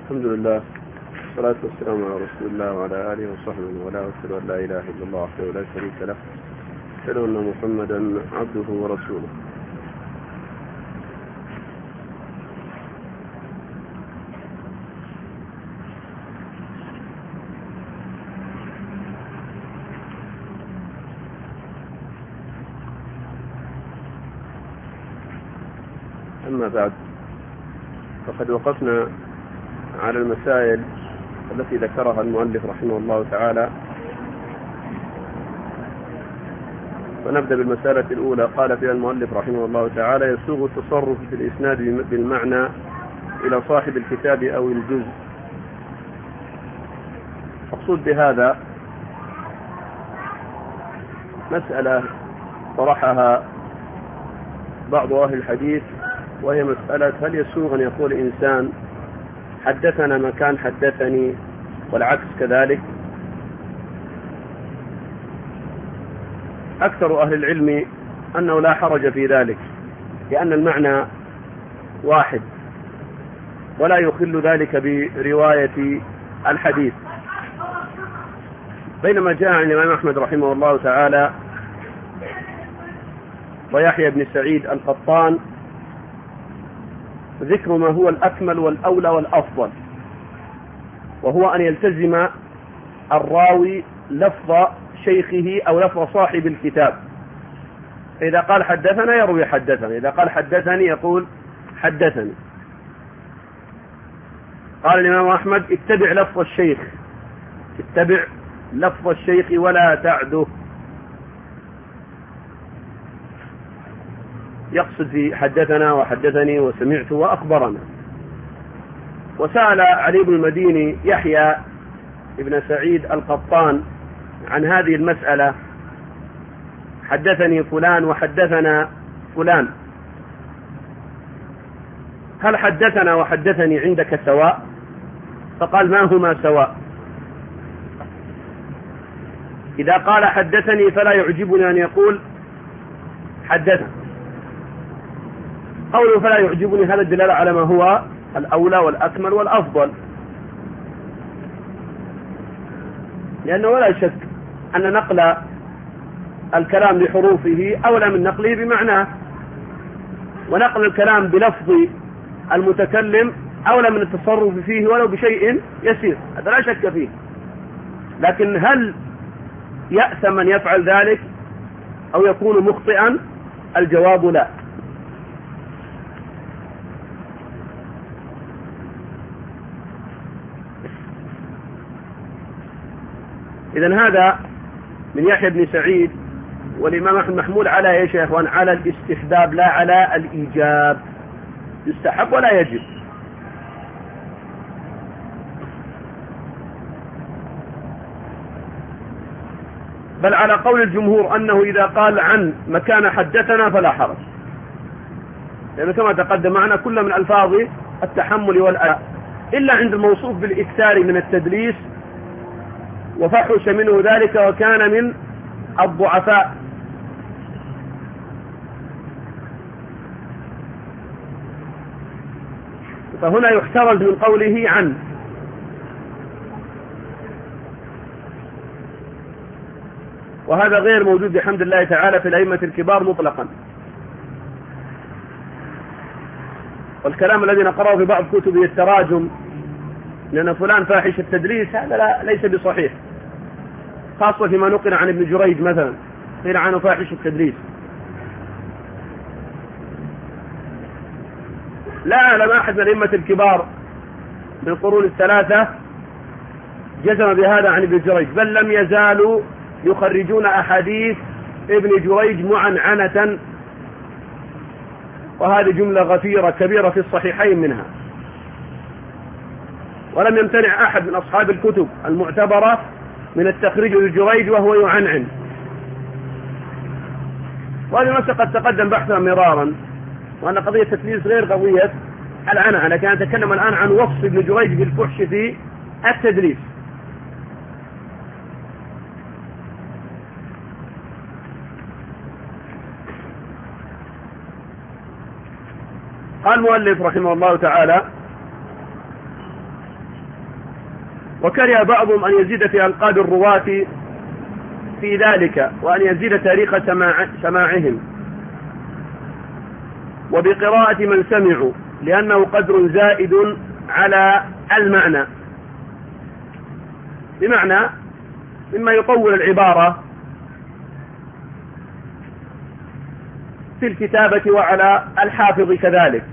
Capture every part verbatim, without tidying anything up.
الحمد لله والصلاة والسلام على رسول الله وعلى آله وصحبه ولا أشهد أن لا إله إلا الله وحده لا شريك له أشهد أن محمدا عبده ورسوله. أما بعد، فقد وقفنا على المسائل التي ذكرها المؤلف رحمه الله تعالى، فنبدأ بالمسألة الأولى. قال فيها المؤلف رحمه الله تعالى: يسوغ التصرف في الإسناد بالمعنى إلى صاحب الكتاب أو الجزء. مقصود بهذا مسألة طرحها بعض أهل الحديث، وهي مسألة: هل يسوغ أن يقول إنسان حدثنا مكان حدثني والعكس كذلك؟ أكثر أهل العلم أنه لا حرج في ذلك، لأن المعنى واحد ولا يخل ذلك برواية الحديث. بينما جاء عن الإمام أحمد رحمه الله تعالى ويحيى بن سعيد القطان ذكر ما هو الأكمل والأولى والأفضل، وهو أن يلتزم الراوي لفظ شيخه أو لفظ صاحب الكتاب. إذا قال حدثنا يروي حدثنا، إذا قال حدثني يقول حدثني. قال الإمام أحمد: اتبع لفظ الشيخ، اتبع لفظ الشيخ ولا تعده. يقصد في حدثنا وحدثني وسمعت وأخبرنا. وسأل علي بن المديني يحيى ابن سعيد القطان عن هذه المسألة: حدثني فلان وحدثنا فلان، هل حدثنا وحدثني عندك سواء؟ فقال: ما هما سواء؟ إذا قال حدثني فلا يعجبني أن يقول حدثنا. قوله فلا يعجبني هذا الدلالة على ما هو الأولى والأكمل والأفضل، لأنه ولا شك أن نقل الكلام لحروفه أولى من نقله بمعناه، ونقل الكلام بلفظ المتكلم أولى من التصرف فيه ولو بشيء يسير، هذا لا شك فيه. لكن هل يأثم من يفعل ذلك أو يكون مخطئا؟ الجواب لا. إذن هذا من يحيى بن سعيد، والإمام أحمد محمول على إيش يا إخوان؟ على الاستحباب لا على الإيجاب، يستحب ولا يجب. بل على قول الجمهور أنه إذا قال عن مكان حدثنا فلا حرج، لأنه كما تقدم معنا كل من ألفاظ التحمل والأداء، إلا عند الموصوف بالإكثار من التدليس وفحش منه ذلك وكان من الضعفاء. فهنا يحترز من قوله عن. وهذا غير موجود بحمد الله تعالى في الأئمة الكبار مطلقا. والكلام الذي نقرأه في بعض كتبه التراجم لأن فلان فاحش التدليس، هذا لا ليس بصحيح، خاصة فيما نقل عن ابن جريج مثلا قيل عنه فاحش التدليس. لا أعلم أحد من الأئمة الكبار من القرون الثلاثة جزم بهذا عن ابن جريج، بل لم يزالوا يخرجون أحاديث ابن جريج معنعنة، وهذه جملة غفيرة كبيرة في الصحيحين منها. ولم يمتنع أحد من أصحاب الكتب المعتبرة من التخريج لجريج وهو يعنعن. وهذه المسألة قد تقدم بحثها مرارا، وأن قضية التدليس غير قضية العنعنة، لكن نتكلم الآن عن وصف ابن جريج بالفحش في التدليس. قال المؤلف رحمه الله تعالى: وكره بعضهم أن يزيد في ألقاب الرواة في ذلك، وأن يزيد تاريخ سماع سماعهم وبقراءة من سمعوا، لأنه قدر زائد على المعنى، بمعنى مما يطول العبارة في الكتابة وعلى الحافظ كذلك.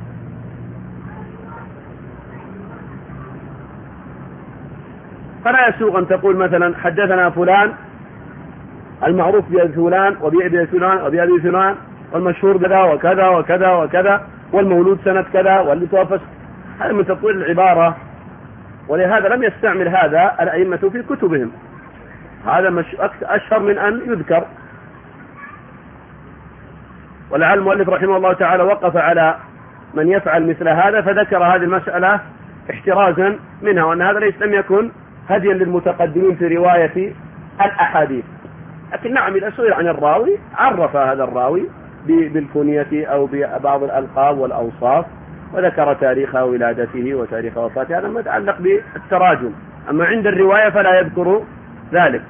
فلا يسوغ أن تقول مثلا حدثنا فلان المعروف بأبي فلان وبأبي فلان وبأبي فلان والمشهور كذا وكذا وكذا وكذا والمولود سنة كذا واللي توفى، هذا من تطويل العبارة، ولهذا لم يستعمل هذا الأئمة في كتبهم، هذا أشهر من أن يذكر. ولعل المؤلف رحمه الله تعالى وقف على من يفعل مثل هذا فذكر هذه المسألة احترازا منها، وأن هذا ليس لم يكن هديا للمتقدمين في رواية الأحاديث. لكن نعم إذا سئل عن الراوي عرف هذا الراوي بالكنية أو ببعض الألقاب والأوصاف وذكر تاريخ ولادته وتاريخ وفاته، هذا ما يتعلق بالتراجم. أما عند الرواية فلا يذكر ذلك.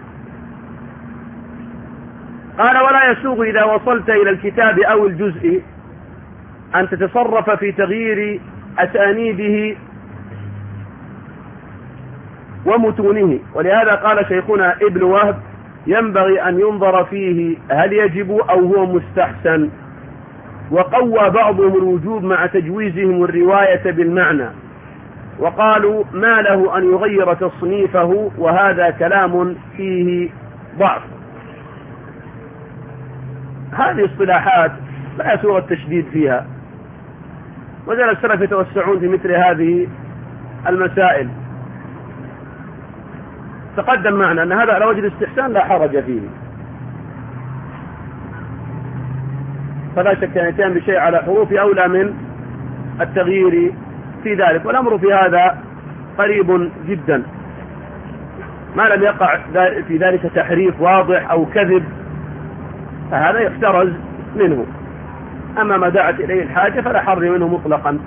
قال ولا يسوغ إذا وصلت إلى الكتاب أو الجزء أن تتصرف في تغيير أسانيده ومتونه، ولهذا قال شيخنا ابن وهب ينبغي أن ينظر فيه هل يجب أو هو مستحسن، وقوى بعضهم الوجوب مع تجويزهم الرواية بالمعنى، وقالوا ما له أن يغير تصنيفه، وهذا كلام فيه ضعف. هذه اصطلاحات لا يسوغ التشديد فيها، وزال السلف يتوسعون في مثل هذه المسائل. تقدم معنا أن هذا على وجه الاستحسان لا حرج فيه، فلا شك أن يتم بشيء على حروف أولى من التغيير في ذلك، والأمر في هذا قريب جدا، ما لم يقع في ذلك تحريف واضح أو كذب فهذا يحترز منه، أما ما دعت إليه الحاجة فلا حر منه مطلقا.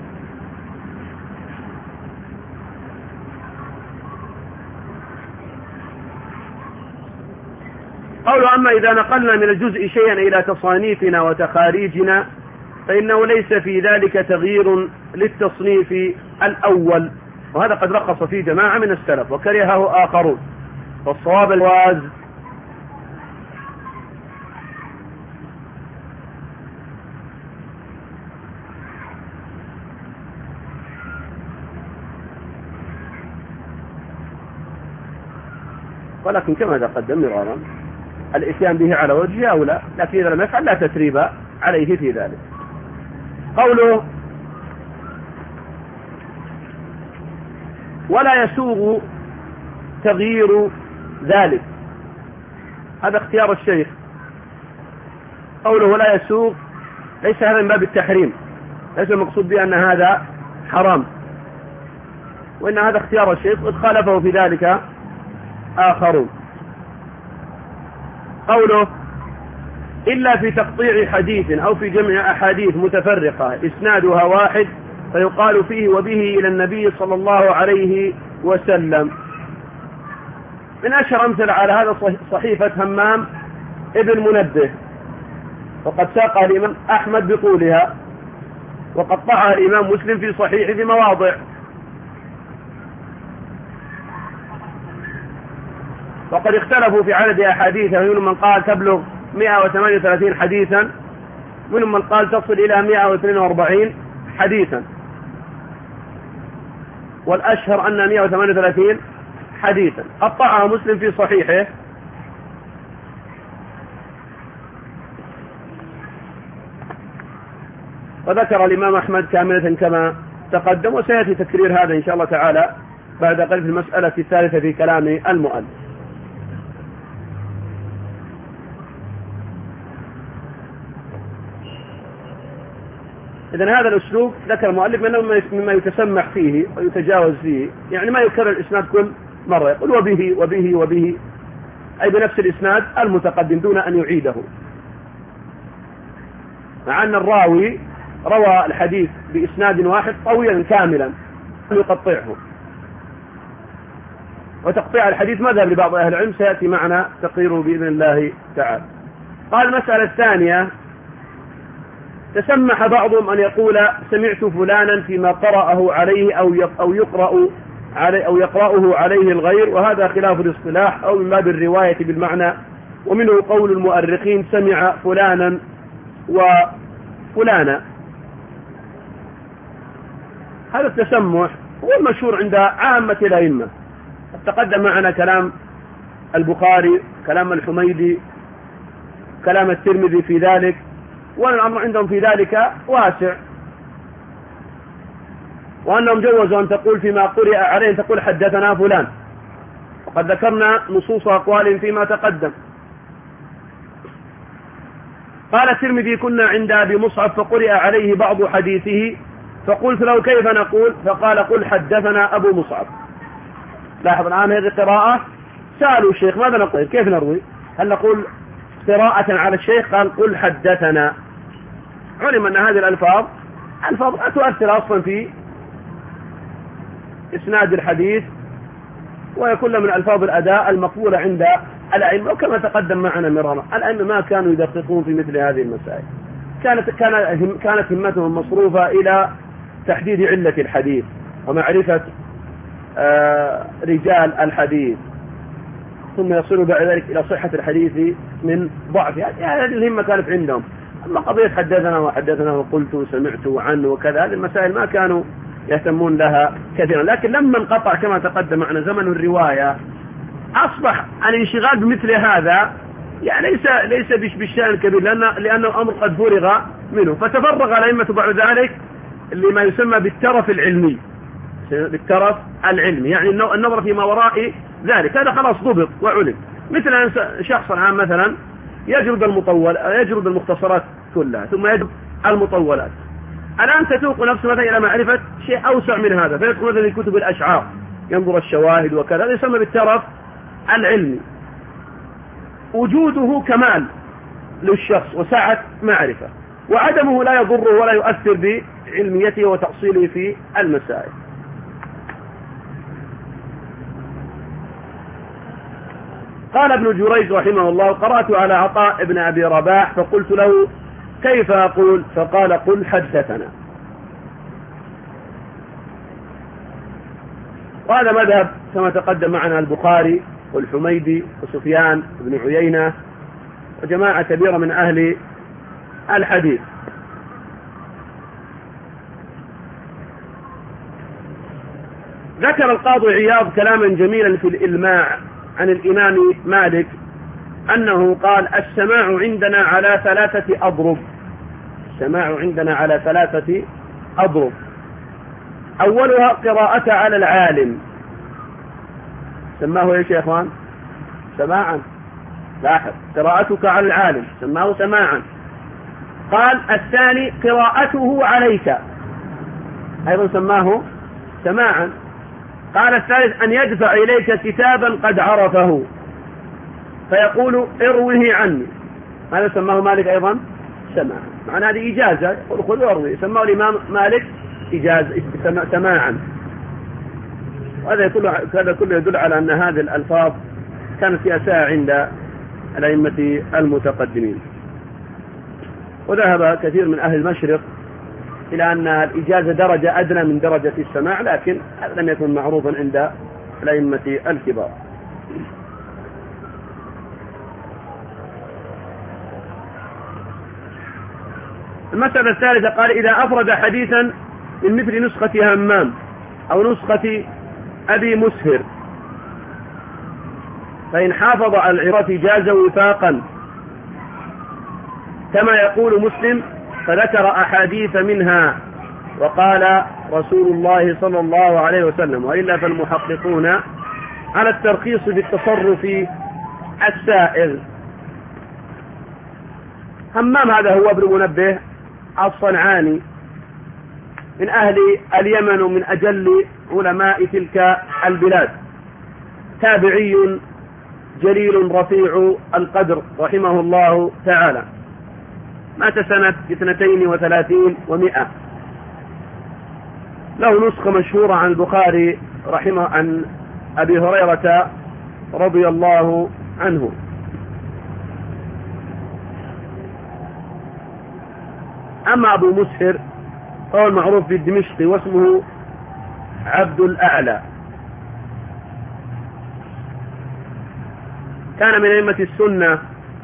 قولوا أما إذا نقلنا من الجزء شيئا إلى تصانيفنا وتخاريجنا فإنه ليس في ذلك تغيير للتصنيف الأول، وهذا قد رخص فيه جماعة من السلف وكرهه آخرون، فالصواب الواز ولكن كما تقدم مرارا الاتيان به على وجهه أو لا، لكن إذا لم يفعل لا تثريب عليه في ذلك. قوله ولا يسوغ تغيير ذلك، هذا اختيار الشيخ. قوله لا يسوغ ليس هذا من باب التحريم، ليس المقصود بأن هذا حرام، وإن هذا اختيار الشيخ قد خالفه في ذلك آخرون. قوله إلا في تقطيع حديث أو في جمع أحاديث متفرقة إسنادها واحد فيقال فيه وبه إلى النبي صلى الله عليه وسلم. من أشهر أمثل على هذا صحيفة همام ابن منبه، وقد ساقها الإمام أحمد بطولها، وقطعها الإمام مسلم في صحيح في مواضع. وقد اختلفوا في عدد أحاديثها، منهم من قال تبلغ مئة وثمانية وثلاثين حديثا، منهم من قال تصل إلى مئة واثنين وأربعين حديثا، والأشهر أن مئة وثمانية وثلاثين حديثا. قطعها مسلم في صحيحه، وذكر الإمام أحمد كاملة كما تقدم، وسيأتي تكرير هذا إن شاء الله تعالى بعد قليل في المسألة الثالثة في كلام المؤلف. إذن هذا الأسلوب ذكر المؤلف منه مما يتسمح فيه ويتجاوز فيه، يعني ما يكرر الإسناد كل مرة، يقول وبه وبه وبه، أي بنفس الإسناد المتقدم دون أن يعيده، مع أن الراوي روى الحديث بإسناد واحد طويلا كاملا يقطعه. وتقطيع الحديث مذهب لبعض أهل العلم سيأتي معنا تقريره بإذن الله تعالى. قال المسألة الثانية: تسمح بعضهم أن يقول سمعت فلانا فيما قرأه عليه أو يقرأ عليه أو يقرأه عليه الغير، وهذا خلاف الاصطلاح أو من باب الرواية بالمعنى، ومنه قول المؤرخين سمع فلانا وفلانا. هذا التسمح هو المشهور عند عامة الأئمة. تقدم معنا كلام البخاري، كلام الحميدي، كلام الترمذي في ذلك، والأمر عندهم في ذلك واسع، وأنهم جوزوا أن تقول فيما قرئ عليه أن تقول حدثنا فلان، وقد ذكرنا نصوص أقوال فيما تقدم. قال الترمذي: كنا عند أبي مصعب فقرئ عليه بعض حديثه فقلت له كيف نقول؟ فقال: قل حدثنا أبو مصعب. لاحظ الآن هذه القراءة، سألوا الشيخ ماذا نقول؟ كيف نروي؟ هل نقول قراءة على الشيخ؟ قال: قل حدثنا. علم أن هذه الألفاظ ألفاظ لا تؤثر أصلا في إسناد الحديث، وهي كل من ألفاظ الأداء المقبولة عند الأئمة، وكما تقدم معنا مرارا الأئمة ما كانوا يدققون في مثل هذه المسائل، كانت كانت همتهم مصروفة إلى تحديد علة الحديث ومعرفة آه رجال الحديث، ثم يصلوا بعد ذلك إلى صحة الحديث من ضعفها. هذه الهمة كانت عندهم. أما قضية حدثنا وحدثنا وقلت وسمعت عنه وكذا، هذه المسائل ما كانوا يهتمون لها كثيرا. لكن لما انقطع كما تقدم معنا زمن الرواية، أصبح الانشغال بمثل هذا يعني ليس ليس بالشأن الكبير، لأن لأن الأمر قد فرغ منه، فتفرغ الأئمة بعد ذلك لما يسمى بالترف العلمي، بالترف العلمي، يعني النظر فيما وراء ذلك. هذا خلاص ضبط وعلم. مثل أن شخص عام مثلا يجرد المطول يجرد المختصرات كلها ثم يجرد المطولات، الآن تتوق نفسه مثلا إلى معرفة شيء أوسع من هذا، فيدخل مثلا في كتب الأشعار ينظر الشواهد وكذا، هذا يسمى بالترف العلمي. وجوده كمال للشخص وسعة معرفة، وعدمه لا يضره ولا يؤثر بعلميته وتأصيله في المسائل. قال ابن جريج رحمه الله: قرأت على عطاء ابن أبي رباح فقلت له كيف أقول؟ فقال: قل حدثنا. وهذا مذهب كما تقدم معنا البخاري والحميدي وسفيان بن عيينة وجماعة كبيرة من أهل الحديث. ذكر القاضي عياض كلاما جميلا في الإلماع عن الإمام مالك أنه قال: السماع عندنا على ثلاثة أضرب. السماع عندنا على ثلاثة أضرب. أولها قراءة على العالم. سماه ايش يا اخوان؟ سماعا. لاحظ، قراءتك على العالم سماه سماعا. قال الثاني قراءته عليك، أيضا سماه سماعا. قال الثالث أن يدفع إليك كتابا قد عرفه فيقول اروه عني، هذا سماه مالك أيضا سماعا. معنى هذه إجازة، خذ واروي، سماه الإمام مالك إجازة سماعا. وهذا كله هذا كله يدل على أن هذه الألفاظ كانت فيها ساعة عند الأئمة المتقدمين. وذهب كثير من أهل المشرق إلى أن الإجازة درجة أدنى من درجة السماع، لكن هذا لم يكن معروفا عند الأئمة الكبار. المسألة الثالثة قال: إذا أفرد حديثا من مثل نسخة همام أو نسخة أبي مسهر فإن حافظ على العراف جاز وفاقا كما يقول مسلم، فذكر أحاديث منها وقال رسول الله صلى الله عليه وسلم، وإلا فالمحققون على الترخيص بالتصرف السائغ. همام هذا هو ابن منبه الصنعاني من أهل اليمن ومن أجل علماء تلك البلاد، تابعي جليل رفيع القدر رحمه الله تعالى، مات سنة اثنتين وثلاثين ومئة. له نسخة مشهورة عن البخاري رحمه عن أبي هريرة رضي الله عنه. أما أبو مسهر فهو المعروف بالدمشقي واسمه عبد الأعلى، كان من أئمة السنة،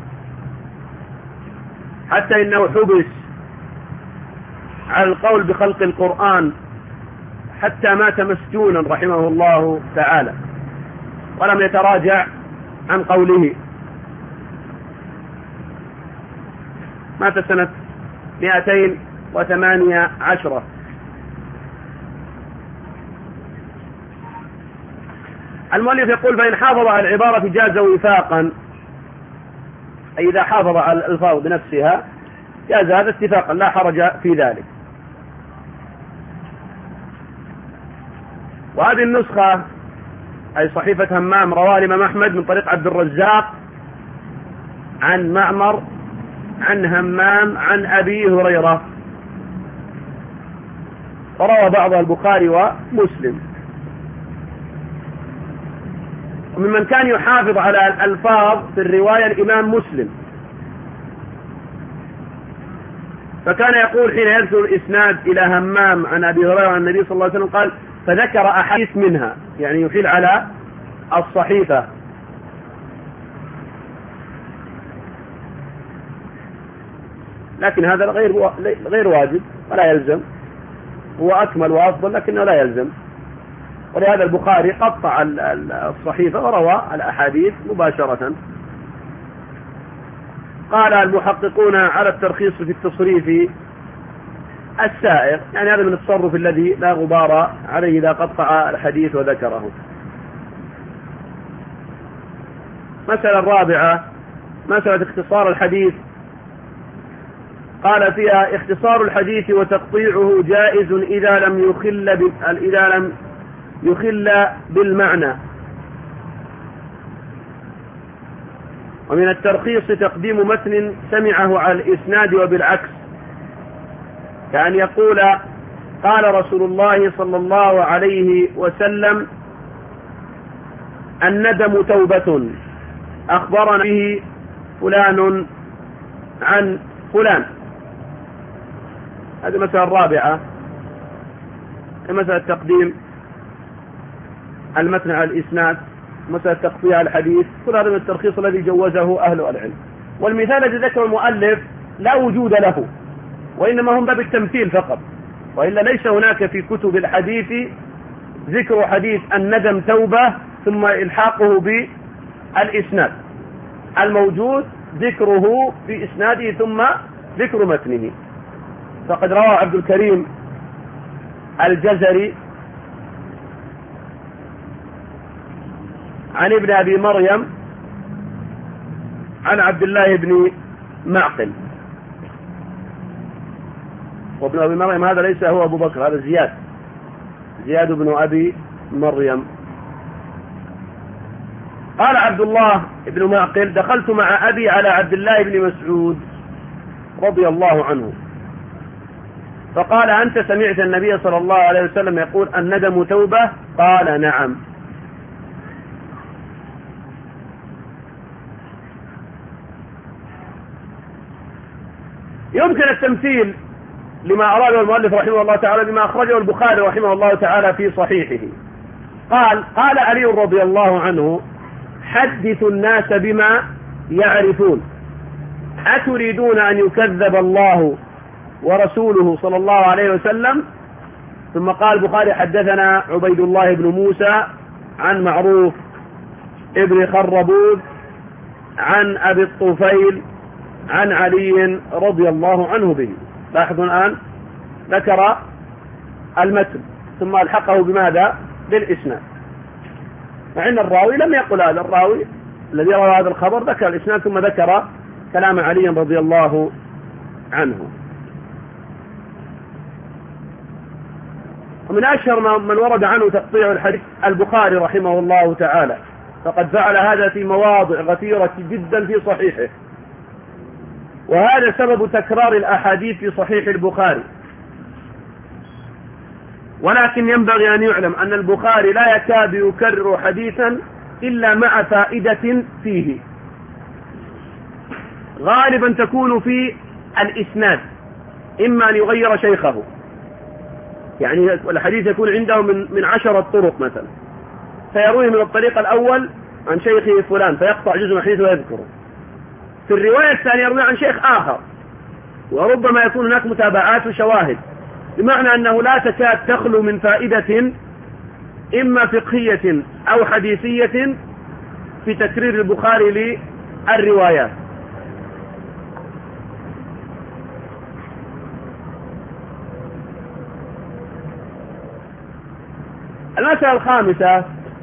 حتى إنه حبس على القول بخلق القرآن حتى مات مسجونا رحمه الله تعالى، ولم يتراجع عن قوله. مات سنة مئتين وثمانية عشرة. المؤلف يقول: فإن حافظ على العبارة جاز وفاقا، أي إذا حافظ على الألفاظ بنفسها جاز هذا اتفاقا، لا حرج في ذلك. وهذه النسخة أي صحيفة همام رواه الإمام أحمد من طريق عبد الرزاق عن معمر عن همام عن أبي هريرة، وروى بعضها البخاري ومسلم. وممن كان يحافظ على الألفاظ في الرواية الإمام مسلم، فكان يقول حين يذكر الإسناد إلى همام عن أبي هريرة عن النبي صلى الله عليه وسلم قال: فذكر أحاديث منها، يعني يحيل على الصحيفة. لكن هذا غير غير واجب ولا يلزم، هو أكمل وأفضل لكنه لا يلزم. ولهذا البخاري قطع الصحيفة وروى الأحاديث مباشرة. قال المحققون على الترخيص في التصريف السائر، يعني هذا من التصرف الذي لا غبار عليه إذا قطع الحديث وذكره. مسألة الرابعة مسألة اختصار الحديث. قال فيها: اختصار الحديث وتقطيعه جائز إذا لم يخل إذا لم يخل بالمعنى. ومن الترخيص تقديم متن سمعه على الإسناد وبالعكس، كأن يقول: قال رسول الله صلى الله عليه وسلم: الندم توبة، أخبرنا به فلان عن فلان. هذه مسألة الرابعة، مسألة تقديم المتن على الإسناد، مسألة تقطيع الحديث، كل هذا من الترخيص الذي جوزه أهل العلم. والمثال الذي ذكر المؤلف لا وجود له، وإنما هم باب التمثيل فقط، وإلا ليس هناك في كتب الحديث ذكر حديث الندم توبة ثم إلحاقه بالإسناد. الموجود ذكره في إسناده ثم ذكر متنه. فقد روى عبد الكريم الجزري عن ابن أبي مريم عن عبد الله بن معقل، وابن أبي مريم هذا ليس هو أبو بكر، هذا زياد زياد بن أبي مريم. قال عبد الله بن معقل: دخلت مع أبي على عبد الله بن مسعود رضي الله عنه، فقال: أنت سمعت النبي صلى الله عليه وسلم يقول الندم توبة؟ قال: نعم. يمكن التمثيل لما أراده المؤلف رحمه الله تعالى بما أخرجه البخاري رحمه الله تعالى في صحيحه. قال: قال علي رضي الله عنه: حدثوا الناس بما يعرفون، أتريدون أن يكذب الله ورسوله صلى الله عليه وسلم؟ ثم قال البخاري: حدثنا عبيد الله بن موسى عن معروف ابن خربوذ عن أبي الطفيل عن علي رضي الله عنه به. لاحظوا الآن ذكر المتن ثم ألحقه بماذا؟ بالإسناد، مع أن الراوي لم يقل هذا. الراوي الذي روى هذا الخبر ذكر الإسناد ثم ذكر كلام علي رضي الله عنه. ومن أشهر من ورد عنه تقطيع الحديث البخاري رحمه الله تعالى، فقد فعل هذا في مواضع غفيرة جدا في صحيحه، وهذا سبب تكرار الأحاديث في صحيح البخاري، ولكن ينبغي أن يعلم أن البخاري لا يكاد يكرر حديثا إلا مع فائدة فيه، غالبا تكون في الإسناد، إما أن يغير شيخه، يعني الحديث يكون عنده من من عشرة طرق مثلا، فيرويه من الطريق الأول عن شيخه فلان فيقطع جزء من الحديث ويذكره، في الرواية الثانية يروي عن شيخ آخر، وربما يكون هناك متابعات وشواهد، بمعنى أنه لا تكاد تخلو من فائدة إما فقهية أو حديثية في تكرير البخاري للروايات. المسألة الخامسة: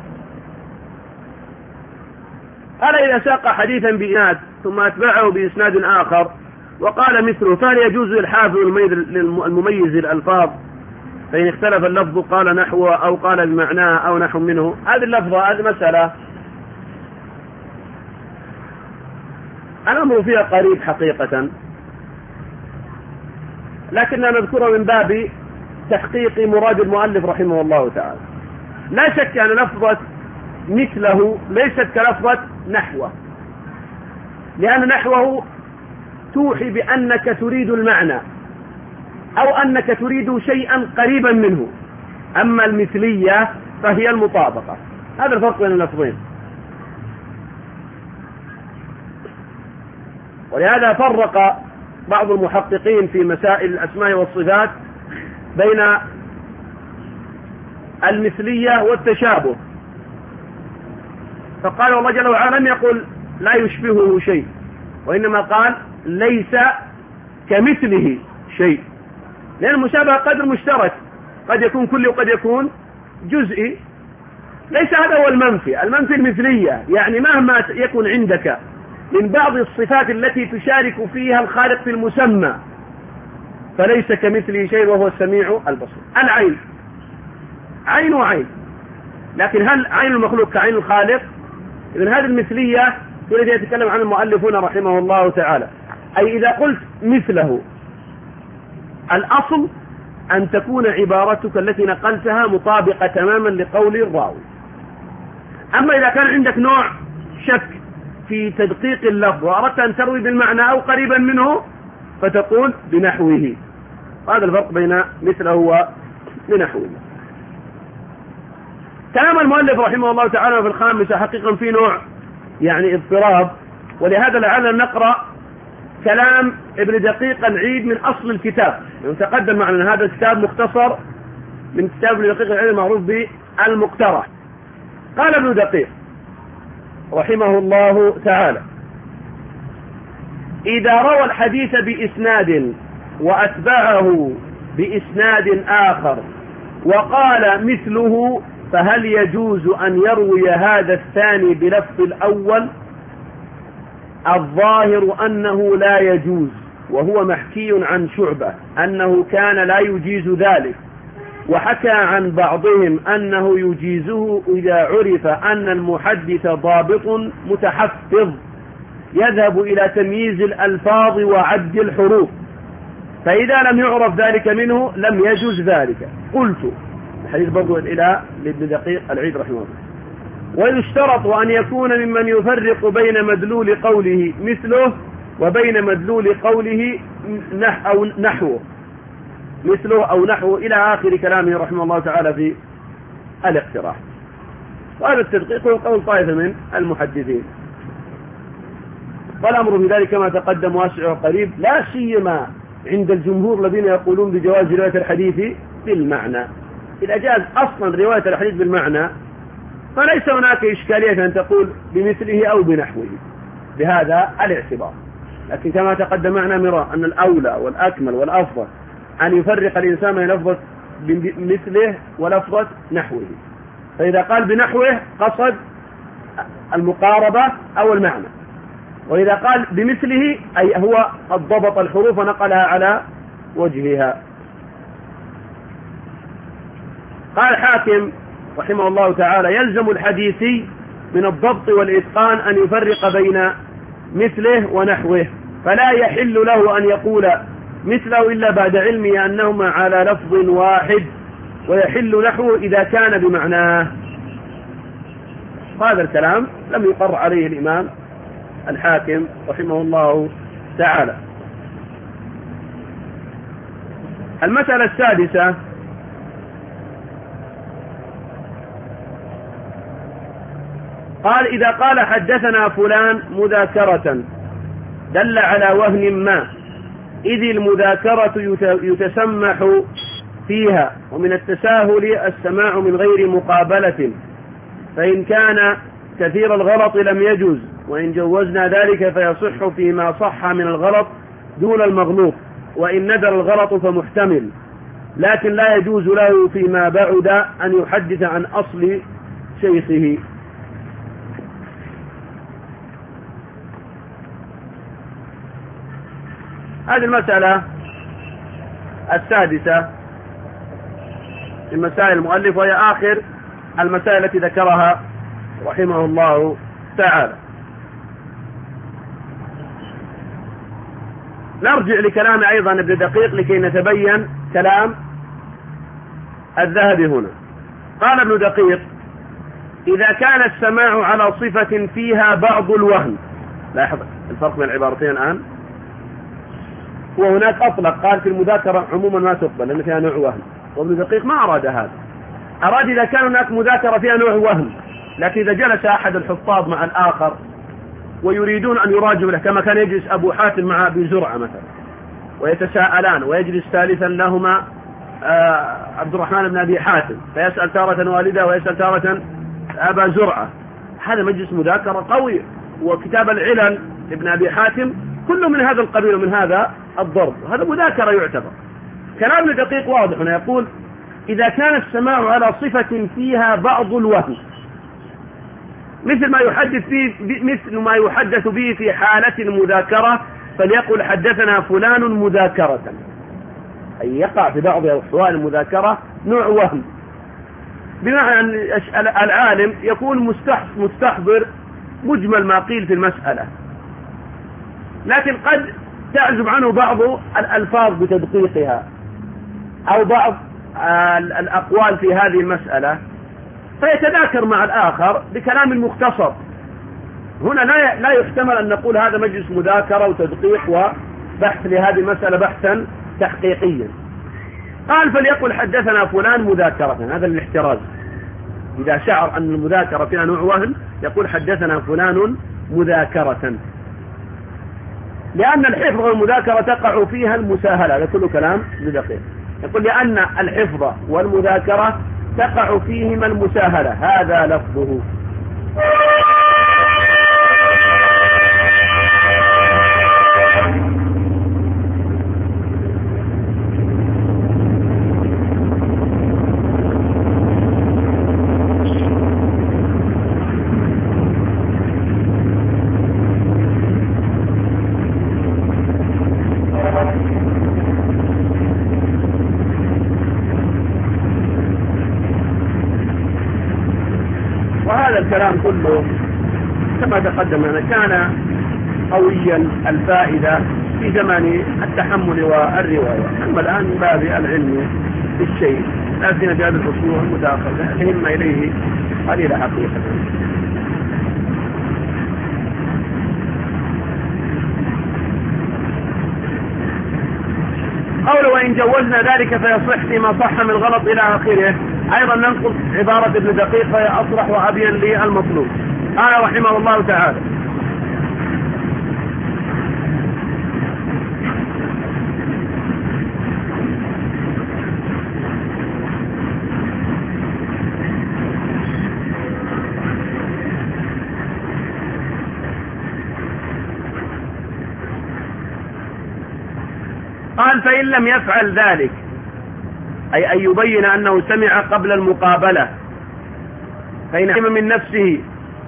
قال إذا ساق حديثا بإسناد ثم أتبعه بإسناد آخر وقال مثله، فهل يجوز للحافظ المميز الألفاظ فإن اختلف اللفظ قال نحوه أو قال بمعناه أو نحو منه؟ هذه اللفظة هذه مسألة الأمر فيها قريب حقيقة، لكننا نذكره من باب تحقيق مراد المؤلف رحمه الله تعالى. لا شك أن لفظة مثله ليست كلفظة نحوه، لأن نحوه توحي بأنك تريد المعنى أو أنك تريد شيئا قريبا منه، أما المثلية فهي المطابقة. هذا الفرق بين اللفظين، ولهذا فرق بعض المحققين في مسائل الأسماء والصفات بين المثلية والتشابه، فقال الله جل وعلا لم يقل لا يشبهه شيء، وإنما قال ليس كمثله شيء، لأن المشابهة قدر مشترك، قد يكون كلي وقد يكون جزئي. ليس هذا هو المنفي، المنفي المثلية، يعني مهما يكون عندك من بعض الصفات التي تشارك فيها الخالق في المسمى فليس كمثله شيء وهو السميع البصير. العين عين وعين، لكن هل عين المخلوق كعين الخالق؟ إذن هذه المثلية هي التي يتكلم عن المؤلفون رحمه الله تعالى. أي إذا قلت مثله الأصل أن تكون عبارتك التي نقلتها مطابقة تماما لقول الراوي. أما إذا كان عندك نوع شك في تدقيق اللفظ وأردت أن تروي بالمعنى أو قريبا منه فتقول بنحوه. هذا الفرق بين مثله وبنحوه. كلام المؤلف رحمه الله تعالى في الخامسة حقيقا في نوع يعني اضطراب، ولهذا لعلنا نقرأ كلام ابن دقيق العيد من أصل الكتاب، يعني تقدم معنا هذا الكتاب مختصر من كتاب ابن دقيق العيد المعروف بالمقترح. قال ابن دقيق رحمه الله تعالى: إذا روى الحديث بإسناد وأتبعه بإسناد آخر وقال مثله، فهل يجوز أن يروي هذا الثاني بلفظ الأول؟ الظاهر أنه لا يجوز، وهو محكي عن شعبة أنه كان لا يجيز ذلك، وحكى عن بعضهم أنه يجيزه إذا عرف أن المحدث ضابط متحفظ يذهب إلى تمييز الألفاظ وعد الحروف، فإذا لم يعرف ذلك منه لم يجوز ذلك. قلت الحديث برضو إلى لابن دقيق العيد رحمه الله: ويشترط أن يكون ممن يفرق بين مدلول قوله مثله وبين مدلول قوله نح أو نحوه، مثله أو نحوه إلى آخر كلامه رحمه الله تعالى في الاقتراح. وهذا التدقيق هو قول طائفة من المحدثين، والأمر بذلك كما تقدم واسع وقريب، لا سيما عند الجمهور الذين يقولون بجواز رواية الحديث بالمعنى. إذا جاز أصلا رواية الحديث بالمعنى فليس هناك إشكالية أن تقول بمثله أو بنحوه بهذا الاعتبار. لكن كما تقدم معنا مرة أن الأولى والأكمل والأفضل أن يفرق الإنسان بين لفظة بمثله ولفظة نحوه، فإذا قال بنحوه قصد المقاربة أو المعنى، وإذا قال بمثله أي هو قد ضبط الحروف ونقلها على وجهها. قال الحاكم رحمه الله تعالى: يلزم الحديثي من الضبط والإتقان أن يفرق بين مثله ونحوه، فلا يحل له أن يقول مثله إلا بعد علمه أنهما على لفظ واحد ويحل نحوه إذا كان بمعناه. هذا الكلام لم يقر عليه الإمام الحاكم رحمه الله تعالى. المسألة السادسة: قال إذا قال حدثنا فلان مذاكرة دل على وهن ما، إذ المذاكرة يتسمح فيها، ومن التساهل السماع من غير مقابلة، فإن كان كثير الغلط لم يجوز، وإن جوزنا ذلك فيصح فيما صح من الغلط دون المغلوط، وإن ندر الغلط فمحتمل، لكن لا يجوز له فيما بعد أن يحدث عن أصل شيخه. هذه المسألة السادسة من مسائل المؤلف، وهي آخر المسائل التي ذكرها رحمه الله تعالى. نرجع لكلام أيضا ابن دقيق لكي نتبين كلام الذهبي هنا. قال ابن دقيق: إذا كان السماع على صفة فيها بعض الوهن. لاحظ الفرق بين العبارتين الآن. وهناك أطلق قال في المذاكرة عموما ما تقبل لأن فيها نوع وهن، وابن دقيق ما أراد هذا، أراد إذا كان هناك مذاكرة فيها نوع وهن، لكن إذا جلس أحد الحفاظ مع الآخر ويريدون أن يراجعوا له، كما كان يجلس أبو حاتم مع أبي زرعة مثلا ويتساءلان، ويجلس ثالثا لهما آه عبد الرحمن بن أبي حاتم، فيسأل تارة والده ويسأل تارة أبا زرعة، هذا مجلس مذاكرة قوي. وكتاب العلل ابن أبي حاتم كله من هذا القبيل ومن هذا الضرب، هذا مذاكرة يعتبر. كلام ابن دقيق واضح هنا، يقول: إذا كان السماع على صفة فيها بعض الوهن، مثل ما يحدث فيه مثل ما يحدث به في حالة المذاكرة، فليقل حدثنا فلان مذاكرة، أي يقع في بعض أحوال المذاكرة نوع وهم، بمعنى أن العالم يكون مستحضر مجمل ما قيل في المسألة، لكن قد تعزب عنه بعض الألفاظ بتدقيقها أو بعض الأقوال في هذه المسألة، فيتذاكر مع الآخر بكلام مختصر. هنا لا يحتمل أن نقول هذا مجلس مذاكرة وتدقيق وبحث لهذه المسألة بحثا تحقيقيا. قال: فليقل حدثنا فلان مذاكرة، هذا الاحتراز. إذا شعر أن المذاكرة فيها نوع وهن يقول حدثنا فلان مذاكرة، لأن الحفظ والمذاكرة تقع فيها المساهلة. هذا كله كلام دقيق. يقول: لأن الحفظ والمذاكرة تقع فيهما المساهلة، هذا لفظه. وهذا الكلام كله كما تقدم أنه كان قويا الفائدة في زمان التحمل والرواية، أما الآن من باب العلم بالشيء لكن بهذا الأسلوب المداخلة الهم إليه قليل حقيقة. قول: وإن جوزنا ذلك فيصح فيما صح من الغلط إلى آخره. أيضا ننقل عبارة ابن دقيق فهي أصرح وأبين للمطلوب. قال رحمه الله تعالى: قال: فإن لم يفعل ذلك، أي أن يبين أنه سمع قبل المقابلة، فإن علم من نفسه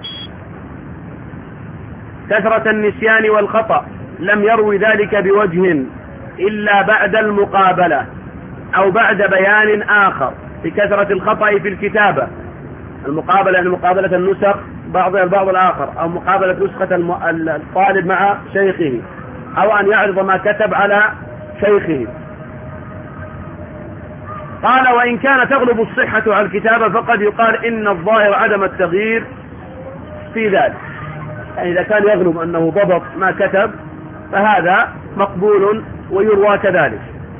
كثرة النسيان والخطأ لم يروي ذلك بوجه إلا بعد المقابلة أو بعد بيان آخر بكثرة الخطأ في الكتابة. المقابلة يعني مقابلة النسخ بعضها البعض الآخر، أو مقابلة نسخة الطالب مع شيخه، أو أن يعرض ما كتب على شيخه. قال وإن كان تغلب الصحة على الكتابة فقد يقال إن الظاهر عدم التغيير في ذلك، يعني إذا كان يغلب أنه ضبط ما كتب فهذا مقبول ويروى كذلك.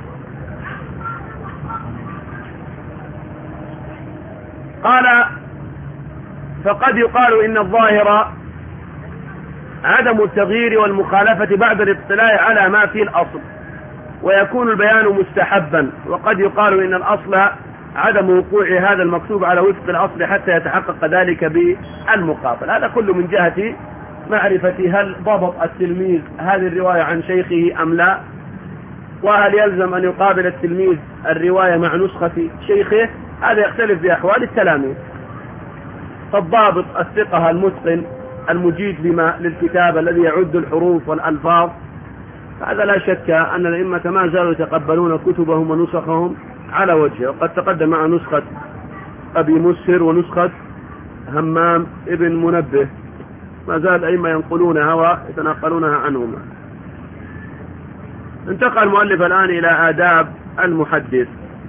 قال فقد يقال إن الظاهر عدم التغيير والمخالفة بعد الاطلاع على ما في الأصل ويكون البيان مستحبا، وقد يقال إن الأصل عدم وقوع هذا المكتوب على وفق الأصل حتى يتحقق ذلك بالمقابل. هذا كله من جهة معرفة هل ضبط التلميذ هذه الرواية عن شيخه أم لا، وهل يلزم أن يقابل التلميذ الرواية مع نسخة شيخه، هذا يختلف بأحوال التلاميذ. فالضابط الثقة المتقن المجيد لما للكتاب الذي يعد الحروف والألفاظ، هذا لا شك أن الأئمة ما زالوا يتقبلون كتبهم ونسخهم على وجهه. وقد تقدم مع نسخة أبي مسهر ونسخة همام ابن منبه، ما زال الأئمة ينقلونها ويتنقلونها عنهما. انتقل المؤلف الآن إلى آداب المحدث.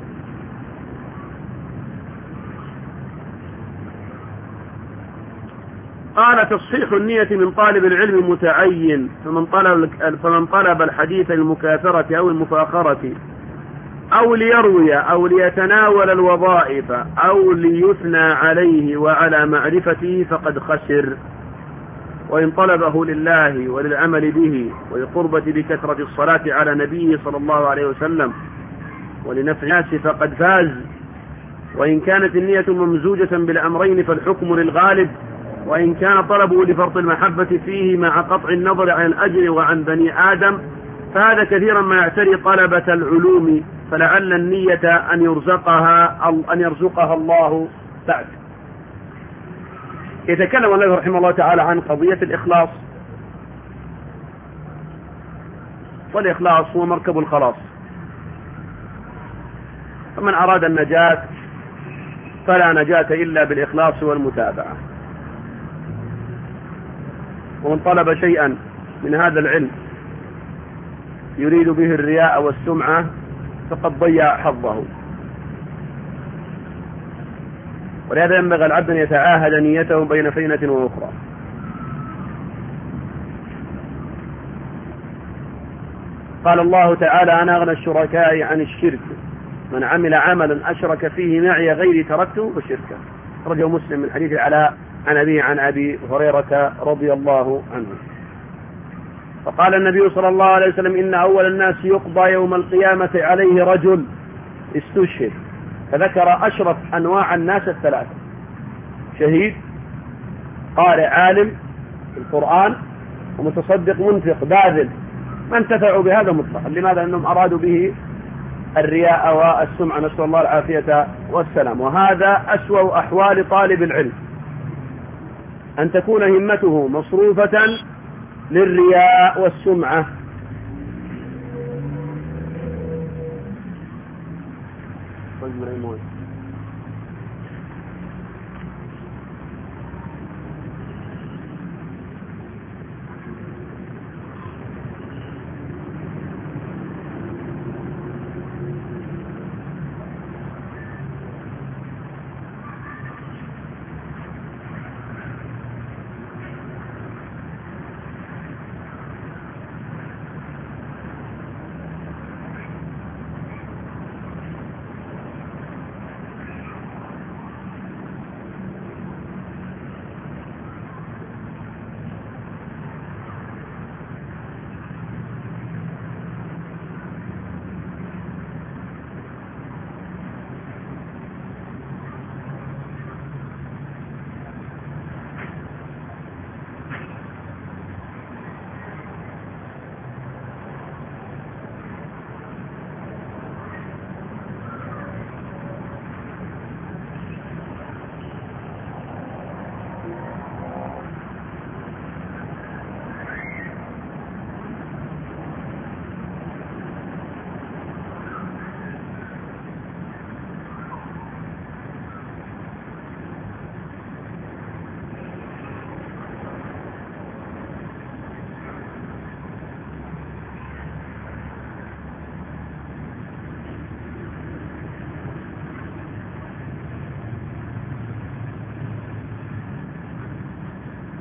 قال تصحيح النية من طالب العلم متعين، فمن طلب, فمن طلب الحديث المكاثرة أو المفاخرة أو ليروي أو ليتناول الوظائف أو ليثنى عليه وعلى معرفته فقد خسر. وإن طلبه لله وللعمل به ولقربة بكثرة الصلاة على نبيه صلى الله عليه وسلم ولنفع الناس فقد فاز. وإن كانت النية ممزوجة بالأمرين فالحكم للغالب، وإن كان طلبه لفرط المحبة فيه مع قطع النظر عن الأجر وعن بني آدم فهذا كثيرا ما يعتري طلبة العلوم، فلعل النية أن يرزقها أن يرزقها الله بعد. يتكلم الله رحمه الله تعالى عن قضية الإخلاص، والإخلاص هو مركب الخلاص، فمن أراد النجاة فلا نجاة إلا بالإخلاص والمتابعة. ومن طلب شيئا من هذا العلم يريد به الرياء والسمعة فقد ضيع حظه. ولهذا ينبغي العبد أن يتعاهد نيته بين فينة وأخرى. قال الله تعالى أنا أغنى الشركاء عن الشرك من عمل عملا أشرك فيه معي غيري تركته وشركه. رجل مسلم من حديث العلاء عن أبي عن أبي هريرة رضي الله عنه. فقال النبي صلى الله عليه وسلم إن أول الناس يقضى يوم القيامة عليه رجل استشهد، فذكر أشرف أنواع الناس الثلاثة: شهيد، قارئ عالم القرآن، ومتصدق منفق باذل. ما انتفعوا بهذا مطلقا. لماذا؟ أنهم أرادوا به الرياء والسمعة، نسأل الله العافية والسلام. وهذا أسوأ أحوال طالب العلم، أن تكون همته مصروفة للرياء والسمعة.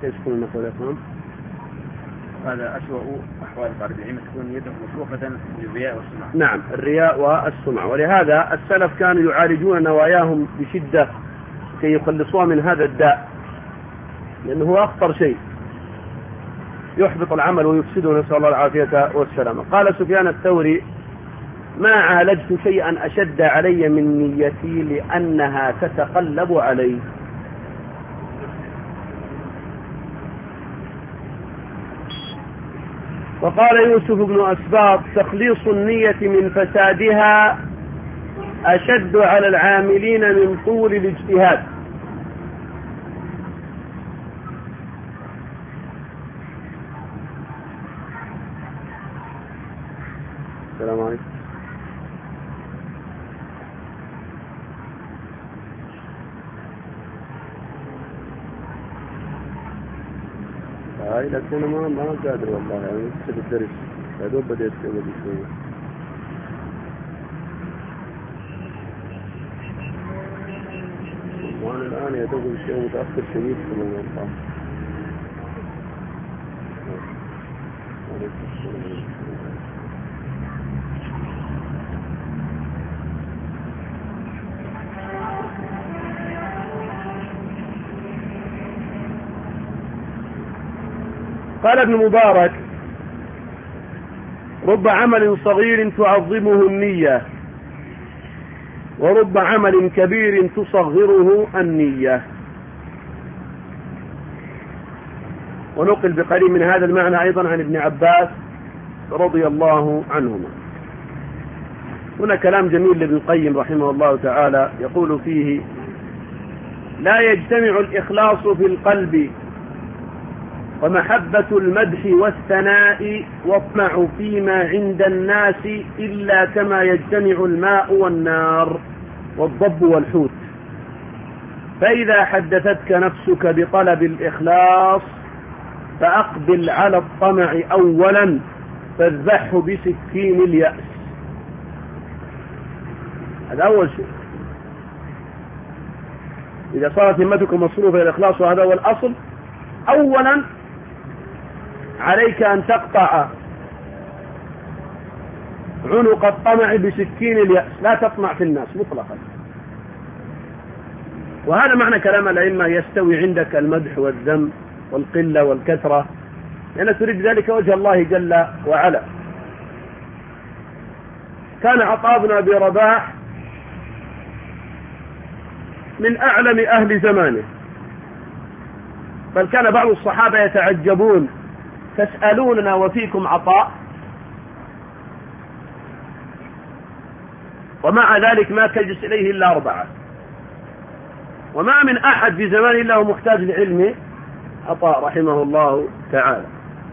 يسكن المسألة. هذا أسوأ أحوال طالب العلم تكون يده مشروفة للرياء والسمعة. نعم، الرياء والسمعة. ولهذا السلف كانوا يعالجون نواياهم بشدة كي يخلصوها من هذا الداء، لأنه هو أخطر شيء يحبط العمل ويفسده، نسأل الله العافية والسلامة. قال سفيان الثوري: ما عالجت شيئا أشد علي من نيتي لأنها تتقلب علي. وقال يوسف بن أسباط: تخليص النية من فسادها أشد على العاملين من طول الاجتهاد. السلام عليكم. هاي لكن ما ما قادر والله، يعني لسه بالدرس يا دوب بديت قبل شوية. وانا الآن يا دوب شيء متأخر شديد في الموضوع. قال ابن مبارك: رب عمل صغير تعظمه النية، ورب عمل كبير تصغره النية. ونقل بقريب من هذا المعنى أيضا عن ابن عباس رضي الله عنهما. هنا كلام جميل لابن القيم رحمه الله تعالى، يقول فيه: لا يجتمع الإخلاص في القلب ومحبة المدح والثناء والطمع فيما عند الناس إلا كما يجتمع الماء والنار والضب والحوت. فإذا حدثتك نفسك بطلب الإخلاص فأقبل على الطمع أولا فاذبحه بسكين اليأس. هذا أول شيء. إذا صارت همتك مصروفة إلى الإخلاص، وهذا هو الأصل، أولا عليك أن تقطع عنق الطمع بسكين اليأس، لا تطمع في الناس مطلقا. وهذا معنى كلام الأئمة: يستوي عندك المدح والذم والقلة والكثرة، لأنك تريد ذلك وجه الله جل وعلا. كان عطاء بن أبي رباح من أعلم أهل زمانه، بل كان بعض الصحابة يتعجبون: تسألوننا وفيكم عطاء؟ ومع ذلك ما تجلس إليه إلا أربعة، وما من أحد في زمان إلا هو محتاج لعلم عطاء رحمه الله تعالى.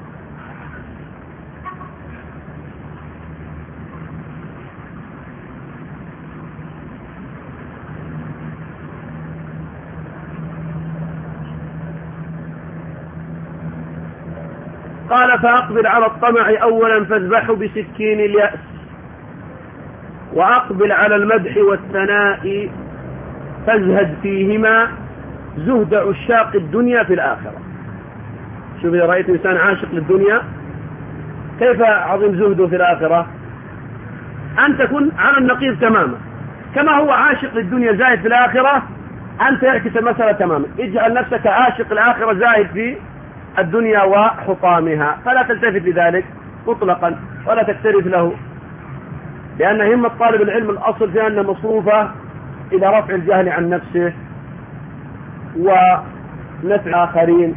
قال: فأقبل على الطمع أولا فاذبحه بسكين اليأس، وأقبل على المدح والثناء فازهد فيهما زهد عشاق الدنيا في الآخرة. شوف، إذا رأيت إنسان عاشق للدنيا كيف عظيم زهده في الآخرة. أن تكون على النقيض تماما، كما هو عاشق للدنيا زاهد في الآخرة، أنت يعكس المسألة تماما. اجعل نفسك عاشق الآخرة زاهد في الدنيا وحطامها، فلا تلتفت لذلك مطلقا ولا تكترث له، لأن همة طالب العلم الأصل فيها أنها مصروفة إلى رفع الجهل عن نفسه ونفع آخرين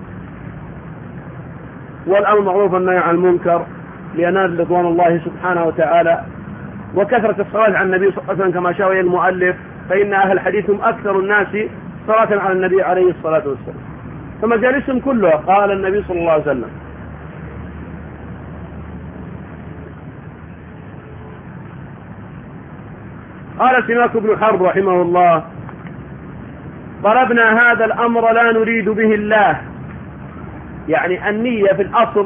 والأمر معروف والنهي عن المنكر لينال رضوان الله سبحانه وتعالى، وكثرة الصلاة على النبي صلى الله عليه وسلم كما شاء المؤلف، فإن أهل الحديث هم أكثر الناس صلاة على النبي عليه الصلاة والسلام، فمجالسهم كلها قال النبي صلى الله عليه وسلم. قال سماك بن حرب رحمه الله: ضربنا هذا الأمر لا نريد به الله، يعني النية في الأصل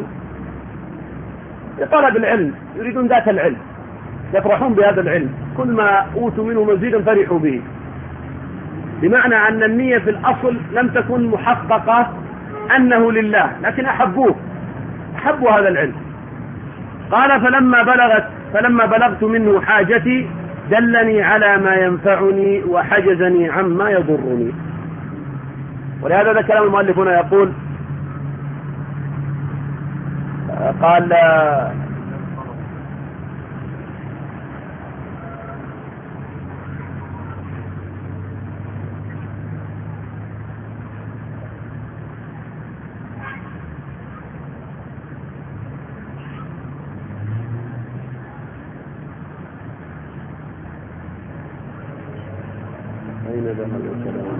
لطلب العلم، يريدون ذات العلم، يفرحون بهذا العلم، كل ما أوتوا منه مزيدا فرحوا به، بمعنى أن النية في الأصل لم تكن محققة أنه لله، لكن أحبوه، أحبوا هذا العلم. قال فلما بلغت فلما بلغت منه حاجتي دلني على ما ينفعني وحجزني عما يضرني. ولهذا ذا كلام المؤلف هنا يقول قال أين ذهب الكلام؟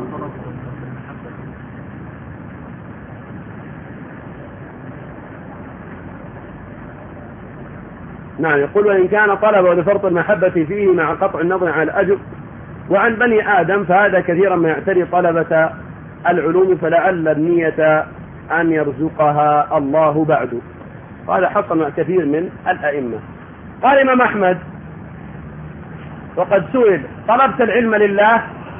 نعم، يقول وإن كان طلبه لفرط المحبة فيه مع قطع النظر عن الأجر وعن بني آدم فهذا كثيرا ما يعتري طلبة العلوم، فلعل النية أن يرزقها الله بعد. وهذا حصل مع كثير من الأئمة. قال الإمام أحمد وقد سئل طلبت العلم لله؟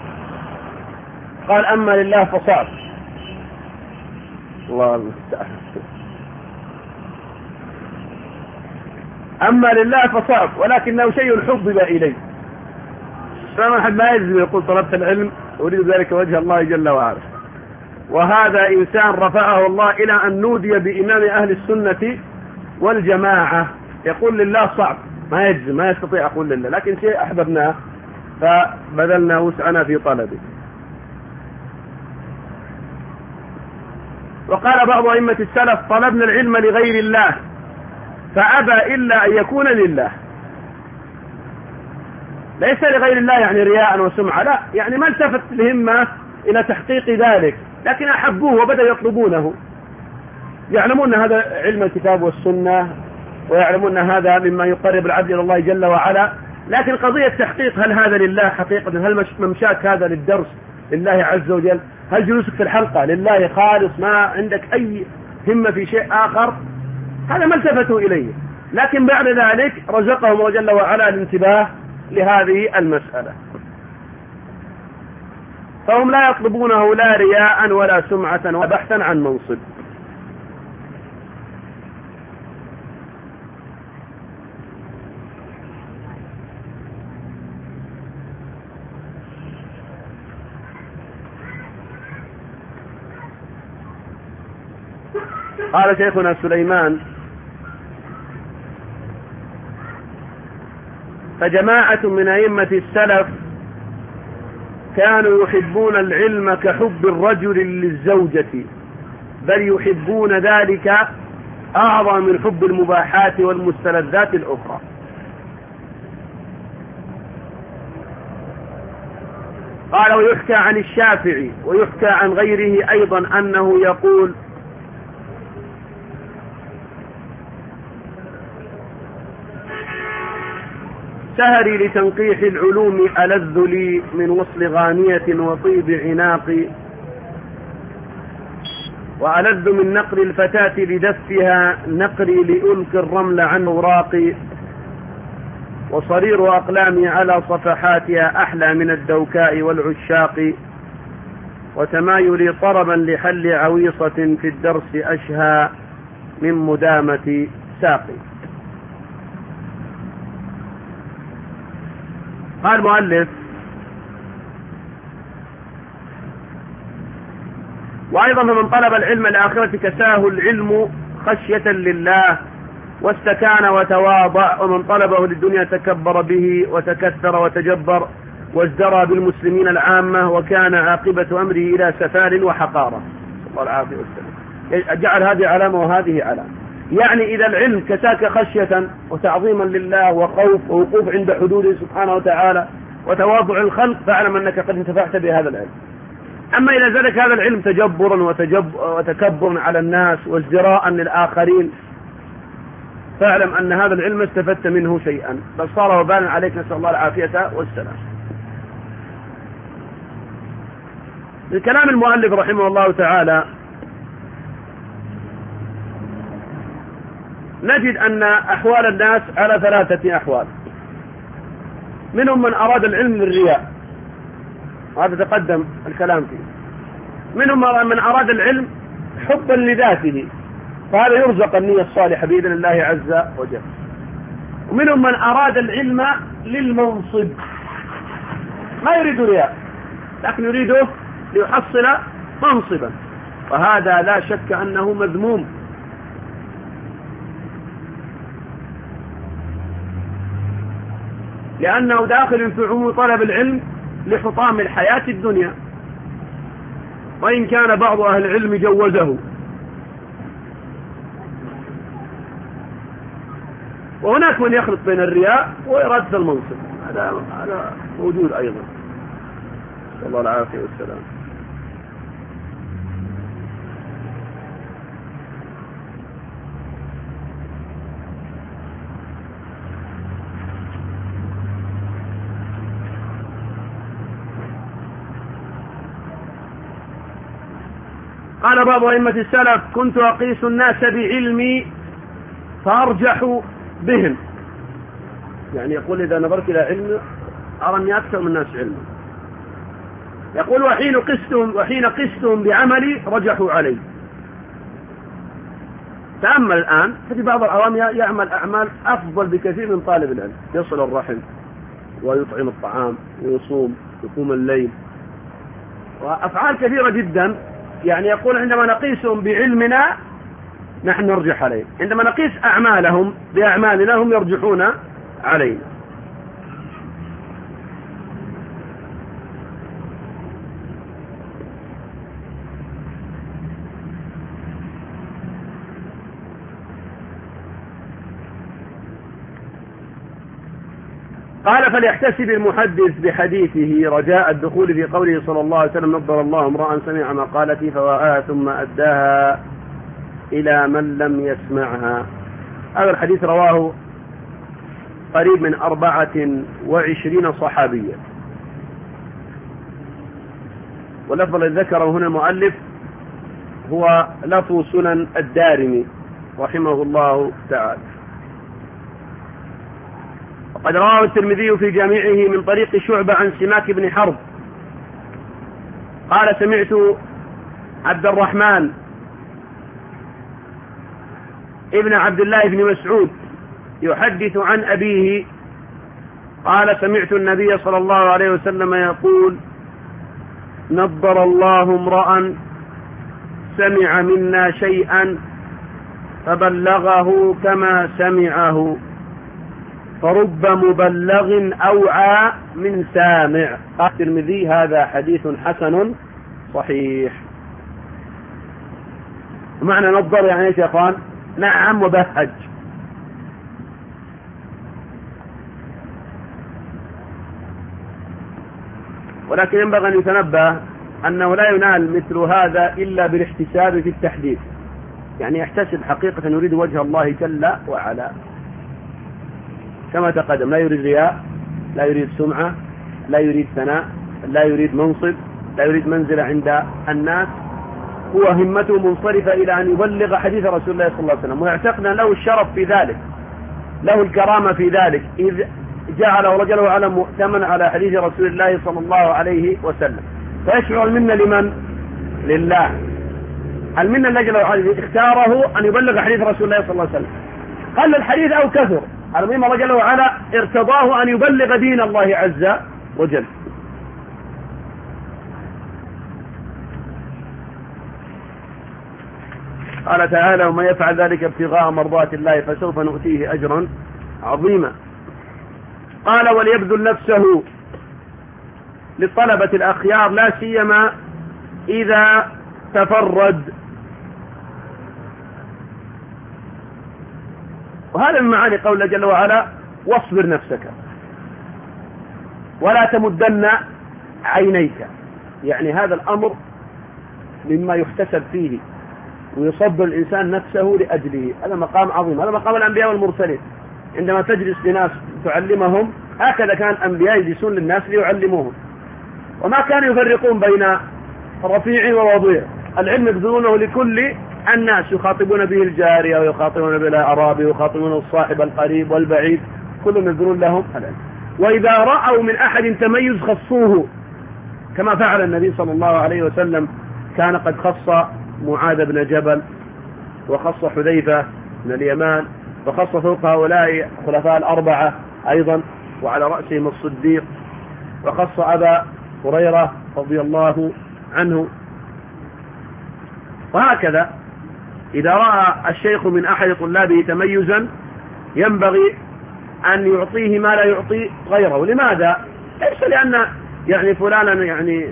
قال أما لله فصعب. الله المستعان. أما لله فصعب ولكنه شيء حبب إليه. فما أحد ما يجب يقول طلبت العلم أريد ذلك وجه الله جل وعلا. وهذا إنسان رفعه الله إلى أن نودي بإمام أهل السنة والجماعة يقول لله صعب، ما يجب ما يستطيع أقول لله، لكن شيء أحببناه فبذلنا وسعنا في طلبه. وقال بعض أئمة السلف طلبنا العلم لغير الله فأبى إلا أن يكون لله. ليس لغير الله يعني رياء وسمعة، لا، يعني ما التفت الهمة إلى تحقيق ذلك، لكن أحبوه وبدأوا يطلبونه، يعلمون هذا علم الكتاب والسنة ويعلمون هذا مما يقرب العبد إلى الله جل وعلا، لكن قضية تحقيق هل هذا لله حقيقة، هل ممشاك هذا للدرس لله عز وجل، هل جلوسك في الحلقة لله خالص ما عندك أي همة في شيء آخر، هذا ما التفتوا إليه. لكن بعد ذلك رزقهم الله جل وعلا الانتباه لهذه المسألة، فهم لا يطلبونه لا رياء ولا سمعة وبحثا عن منصب. قال شيخنا سليمان فجماعة من أئمة السلف كانوا يحبون العلم كحب الرجل للزوجة، بل يحبون ذلك أعظم من حب المباحات والمستلذات الأخرى. قال ويحكى عن الشافعي ويحكى عن غيره أيضا أنه يقول سهري لتنقيح العلوم ألذ لي من وصل غانية وطيب عناقي، وألذ من نقر الفتاة لدفها نقري لألقي الرمل عن أوراقي، وصرير أقلامي على صفحاتها أحلى من الدوكاء والعشاق، وتمايلي طربا لحل عويصة في الدرس أشهى من مدامة ساقي. قال المؤلف وأيضا من طلب العلم الآخرة كساه العلم خشية لله واستكان وتواضع، ومن طلبه للدنيا تكبر به وتكثر وتجبر وازدرى بالمسلمين العامة، وكان عاقبة أمره إلى سفال وحقارة. الله العافية والسلام. جعل هذه علامة وهذه علامة، يعني إذا العلم كساك خشية وتعظيما لله وخوف ووقوف عند حدوده سبحانه وتعالى وتواضع الخلق فاعلم أنك قد انتفعت بهذا العلم. أما إذا زادك هذا العلم تجبرا وتجب وتكبرا على الناس وازدراء للآخرين فاعلم أن هذا العلم استفدت منه شيئا بل صار وبالا عليك، نسأل الله العافية والسلام. الكلام المؤلف رحمه الله تعالى نجد أن أحوال الناس على ثلاثة أحوال. منهم من أراد العلم للرياء، وهذا تقدم الكلام فيه. منهم من أراد العلم حبا لذاته، فهذا يرزق النية الصالحة بإذن الله عز وجل. ومنهم من أراد العلم للمنصب، ما يريد رياء لكن يريده ليحصل منصبا، وهذا لا شك أنه مذموم. لأنه داخل في عموم طلب العلم لحطام الحياة الدنيا، وإن كان بعض أهل العلم جوزه. وهناك من يخلط بين الرياء وإرادة المنصب، هذا هذا موجود أيضا. صلى الله العافية والسلام. قال بعض أئمة السلف: كنت أقيس الناس بعلمي فأرجح بهم. يعني يقول إذا نظرت إلى علم أرى أني أكثر من الناس علما. يقول: وحين قستهم وحين قستهم بعملي رجحوا علي. تأمل الآن، في بعض العوام يعمل أعمال أفضل بكثير من طالب العلم، يصل الرحم ويطعم الطعام ويصوم يقوم الليل وأفعال كثيرة جدا. يعني يقول: عندما نقيسهم بعلمنا نحن نرجح عليه، عندما نقيس أعمالهم بأعمالنا هم يرجحون علينا. قال: فليحتسب المحدث بحديثه رجاء الدخول في قوله صلى الله عليه وسلم: نضر الله امرأ سمع مقالتي فوعاها ثم أداها إلى من لم يسمعها. هذا الحديث رواه قريب من أربعة وعشرين صحابيا، واللفظ الذي ذكره هنا المؤلف هو لفظ سنن الدارمي رحمه الله تعالى. وقد رواه الترمذي في جامعه من طريق شعبة عن سماك بن حرب قال: سمعت عبد الرحمن ابن عبد الله بن مسعود يحدث عن أبيه قال: سمعت النبي صلى الله عليه وسلم يقول: نضر الله امرأ سمع منا شيئا فبلغه كما سمعه، فرب مبلغ أوعى من سامع. قال الترمذي: هذا حديث حسن صحيح. معنى نضر يعني ايش يا اخوان؟ نعم وبهج. ولكن ينبغي أن يتنبه أنه لا ينال مثل هذا إلا بالاحتساب في التحديث، يعني يحتسب حقيقة يريد وجه الله جل وعلا كما تقدم، لا يريد رياء، لا يريد سمعة، لا يريد ثناء، لا يريد منصب، لا يريد منزلة عند الناس. هو همته منصرفة إلى أن يبلغ حديث رسول الله صلى الله عليه وسلم، ويعتقد له الشرف في ذلك، له الكرامة في ذلك، إذ جعله رجل وعلا مؤتمن على حديث رسول الله صلى الله عليه وسلم. فيشعر المنة لمن؟ لله. المنة الذي اختاره أن يبلغ حديث رسول الله صلى الله عليه وسلم، قل الحديث أو كثر، المهم رجل وعلا ارتضاه أن يبلغ دين الله عز وجل. قال تعالى: ومن يفعل ذلك ابتغاء مرضات الله فسوف نؤتيه أجرا عظيما. قال: وليبذل نفسه للطلبة الأخيار لا سيما إذا تفرد. وهذا من معاني قوله جل وعلا: واصبر نفسك ولا تمدن عينيك. يعني هذا الأمر مما يحتسب فيه ويصبر الإنسان نفسه لأجله. هذا مقام عظيم، هذا مقام الأنبياء والمرسلين. عندما تجلس لناس تعلمهم هكذا كان الأنبياء يجلسون للناس ليعلموهم، وما كانوا يفرقون بين رفيع ووضيع. العلم يبذلونه لكل الناس، يخاطبون به الجارية ويخاطبون به الأعرابي ويخاطبون الصاحب القريب والبعيد، كلهم يبذلون لهم العلم. وإذا رأوا من أحد تميز خصوه كما فعل النبي صلى الله عليه وسلم، كان قد خص معاذ بن جبل، وخص حذيفة من اليمان، وخص فوق هؤلاء خلفاء الأربعة أيضا وعلى رأسهم الصديق، وخص أبا هريرة رضي الله عنه. وهكذا إذا رأى الشيخ من أحد طلابه تميزا ينبغي أن يعطيه ما لا يعطي غيره. لماذا؟ ليس لأن يعني فلانا يعني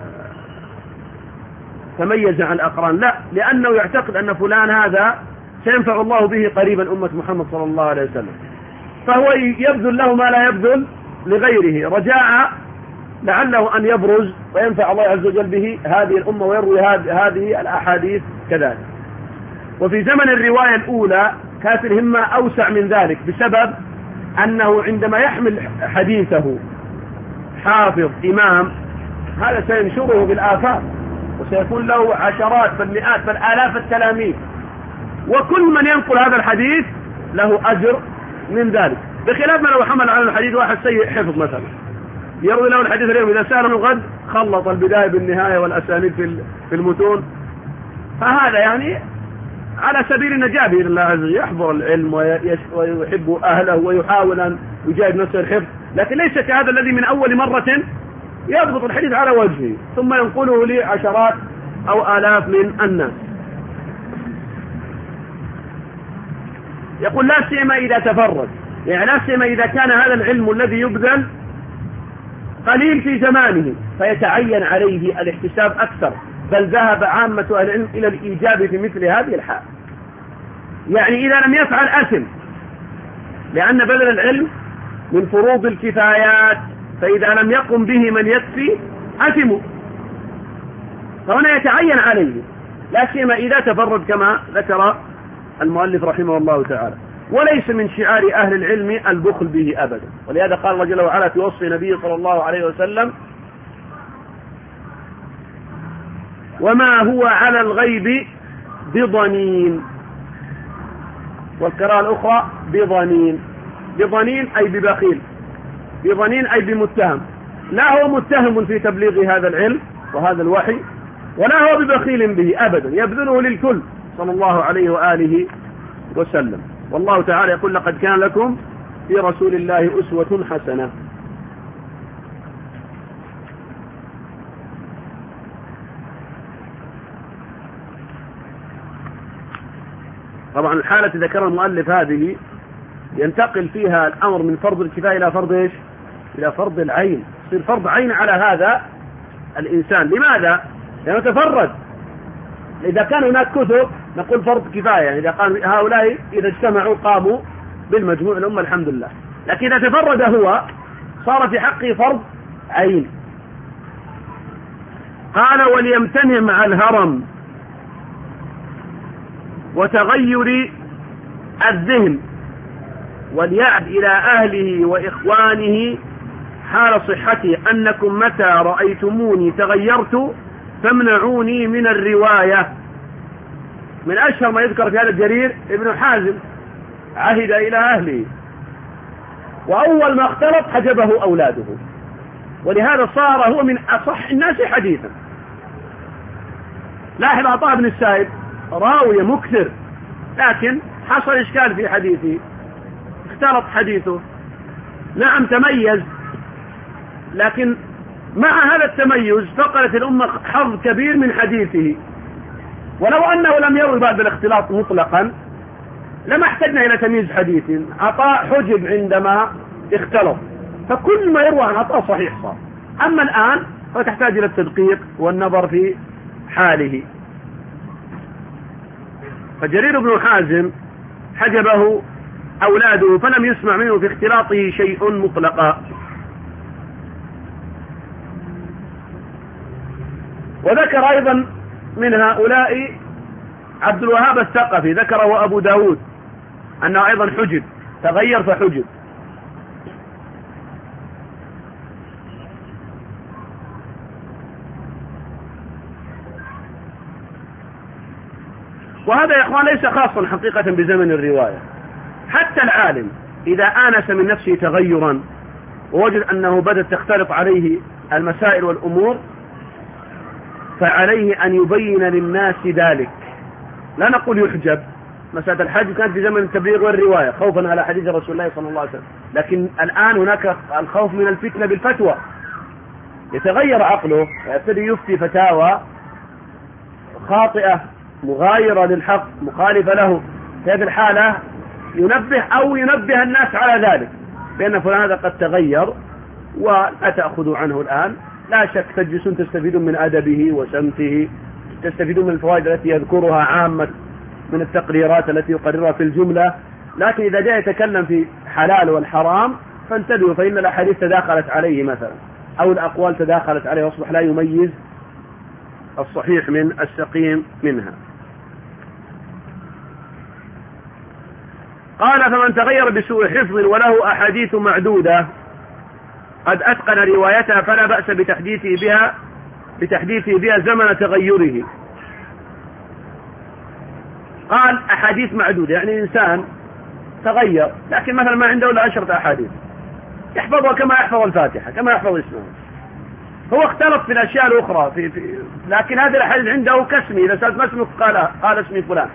تميز عن الأقران، لا، لأنه يعتقد أن فلان هذا سينفع الله به قريبا أمة محمد صلى الله عليه وسلم، فهو يبذل له ما لا يبذل لغيره رجاء لعله أن يبرز وينفع الله عز وجل به هذه الأمة ويروي هذه الأحاديث كذلك. وفي زمن الرواية الأولى كانت الهمة أوسع من ذلك، بسبب أنه عندما يحمل حديثه حافظ إمام هذا سينشره بالآفاق، وسيكون له عشرات فالمئات فالآلاف التلاميذ، وكل من ينقل هذا الحديث له أجر من ذلك، بخلاف ما لو حمل على الحديث واحد سيء حفظ مثلا يروي له الحديث اليوم، إذا سأل من غد خلط البداية بالنهاية والأسانيد في المتون، فهذا يعني على سبيل النجاة بإذن الله عز وجل، يحضر العلم ويحب أهله ويحاول أن يجاهد نفسه الحفظ، لكن ليس كهذا الذي من أول مرة يضبط الحديث على وجهه ثم ينقله لعشرات أو آلاف من الناس. يقول لا سيما إذا تفرد، يعني لا سيما إذا كان هذا العلم الذي يبذل قليل في زمانه فيتعين عليه الاحتساب أكثر، بل ذهب عامة أهل العلم إلى الإيجاب في مثل هذه الحال. يعني إذا لم يفعل أثم، لأن بذل العلم من فروض الكفايات، فإذا لم يقم به من يكفي أثموا، فهنا يتعين عليه، لا سيما إذا تفرد كما ذكر المؤلف رحمه الله تعالى. وليس من شعار أهل العلم البخل به أبدا، ولهذا قال الله جل وعلا في وصف نبيه صلى الله عليه وسلم: وما هو على الغيب بضنين، والقراءة الأخرى بضنين، بضنين أي ببخيل، بضنين أي بمتهم، لا هو متهم في تبليغ هذا العلم وهذا الوحي، ولا هو ببخيل به أبدا، يبذله للكل صلى الله عليه وآله وسلم. والله تعالى يقول: لقد كان لكم في رسول الله أسوة حسنة. طبعا الحالة ذكر المؤلف هذه ينتقل فيها الأمر من فرض الكفاية إلى فرض إيش؟ إلى فرض العين، يصير فرض عين على هذا الإنسان. لماذا؟ لأنه تفرد. إذا كان هناك كتب نقول فرض كفاية، يعني إذا قال هؤلاء إذا اجتمعوا قاموا بالمجموع الأمة الحمد لله، لكن إذا تفرد هو صار في حقه فرض عين. قال: وليمتنع مع الهرم وتغير الذهن، وليعد إلى أهله وإخوانه حال صحته أنكم متى رأيتموني تغيرت فامنعوني من الرواية. من أشهر ما يذكر في هذا الجرير ابن حازم عهد إلى أهله، وأول ما اختلط حجبه أولاده، ولهذا صار هو من أصح الناس حديثا. لاحظ عطاء بن السائب راوي مكثر، لكن حصل إشكال في حديثه، اختلط حديثه، نعم تميز، لكن مع هذا التميز فقدت الأمة حظ كبير من حديثه. ولو أنه لم يروي بعد الاختلاط مطلقا لما احتجنا إلى تمييز حديث. عطاء حجب عندما اختلط، فكل ما يروى عن عطاء صحيح صار، أما الآن فتحتاج إلى التدقيق والنظر في حاله. فجرير بن حازم حجبه أولاده فلم يسمع منه في اختلاطه شيء مطلقا. وذكر أيضا من هؤلاء عبد الوهاب الثقفي، ذكره أبو داود أنه أيضا حجب، تغير فحجب. وهذا يا إخوان ليس خاصا حقيقة بزمن الرواية، حتى العالم إذا آنس من نفسه تغيرا ووجد أنه بدأت تختلط عليه المسائل والأمور فعليه أن يبين للناس ذلك. لا نقول يحجب، مسألة الحج كانت في زمن التبليغ والرواية خوفا على حديث رسول الله صلى الله عليه وسلم، لكن الآن هناك الخوف من الفتنة بالفتوى، يتغير عقله ويبتدي يفتي فتاوى خاطئة مغايرة للحق مخالفة له. في هذه الحالة ينبه أو ينبه الناس على ذلك بأن فلان هذا قد تغير ولا تأخذوا عنه الآن. لا شك تجلسون تستفيدون من أدبه وسمته، تستفيدون من الفوائد التي يذكرها عامة من التقريرات التي يقررها في الجملة، لكن إذا جاء يتكلم في حلال والحرام فانتبهوا، فإن الأحاديث تداخلت عليه مثلا أو الأقوال تداخلت عليه وأصبح لا يميز الصحيح من السقيم منها. قال فمن تغير بسوء حفظ وله أحاديث معدودة قد أتقن روايتها فلا بأس بتحديثه بها بتحديثه بها زمن تغيره. قال أحاديث معدودة يعني إنسان تغير لكن مثلا ما عنده إلا عشرة أحاديث يحفظها كما يحفظ الفاتحة كما يحفظ اسمه، هو اختلط في الأشياء الأخرى في في لكن هذه الأحاديث عنده كاسمي، إذا سألت ما اسمك قال قال اسمي فلان.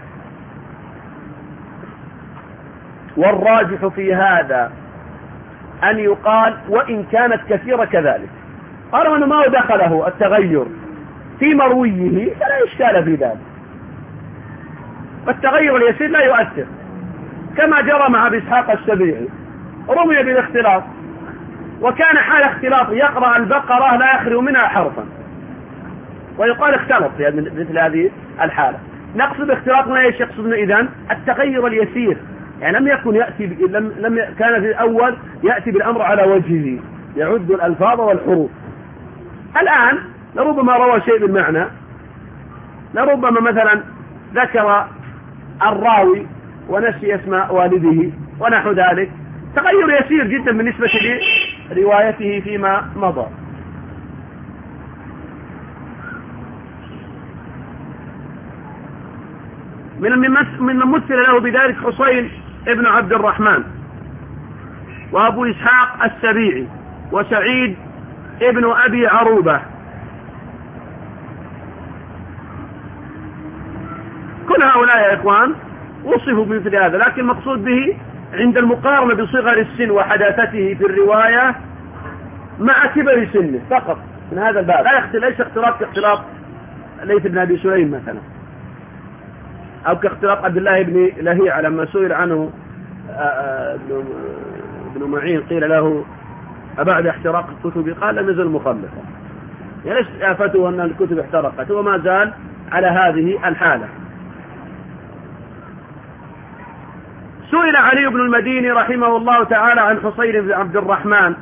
والراجح في هذا أن يقال وإن كانت كثيرة كذلك. قالوا أنه ما دخله التغير في مرويه فلا إشكال في ذلك، فالتغير اليسير لا يؤثر، كما جرى مع أبي إسحاق السبيعي رمي بالاختلاط وكان حال اختلاط يقرأ البقرة لا يخلو منها حرفا ويقال اختلط في مثل هذه الحالة. نقصد اختلاط ما ايش يقصد إذن التغير اليسير، يعني لم يكن يأتي لم لم كان في الأول يأتي بالأمر على وجهه يعد الألفاظ والحروف. الآن لربما روى شيء بالمعنى، لربما مثلا ذكر الراوي ونسي اسماء والده ونحو ذلك، تغير يسير جدا بالنسبة لروايته فيما مضى. من مثل له بذلك حسين ابن عبد الرحمن وأبو إسحاق السبيعي وسعيد ابن أبي عروبة، كل هؤلاء يا إخوان وصفوا بمثل هذا، لكن المقصود به عند المقارنة بصغر السن وحداثته في الرواية مع كبر سنه فقط من هذا الباب، لا يختلف، ليس اختلاط كاختلاط ليث بن أبي سليم مثلا أو كاختلاط عبد الله بن لهيعة لما سئل عنه ابن معين قيل له أبعد احتراق الكتب قال لم يزل مخلفا، يعني ليس آفته أن الكتب احترقت، وما زال على هذه الحالة. سئل علي بن المديني رحمه الله تعالى عن حسين بن عبد الرحمن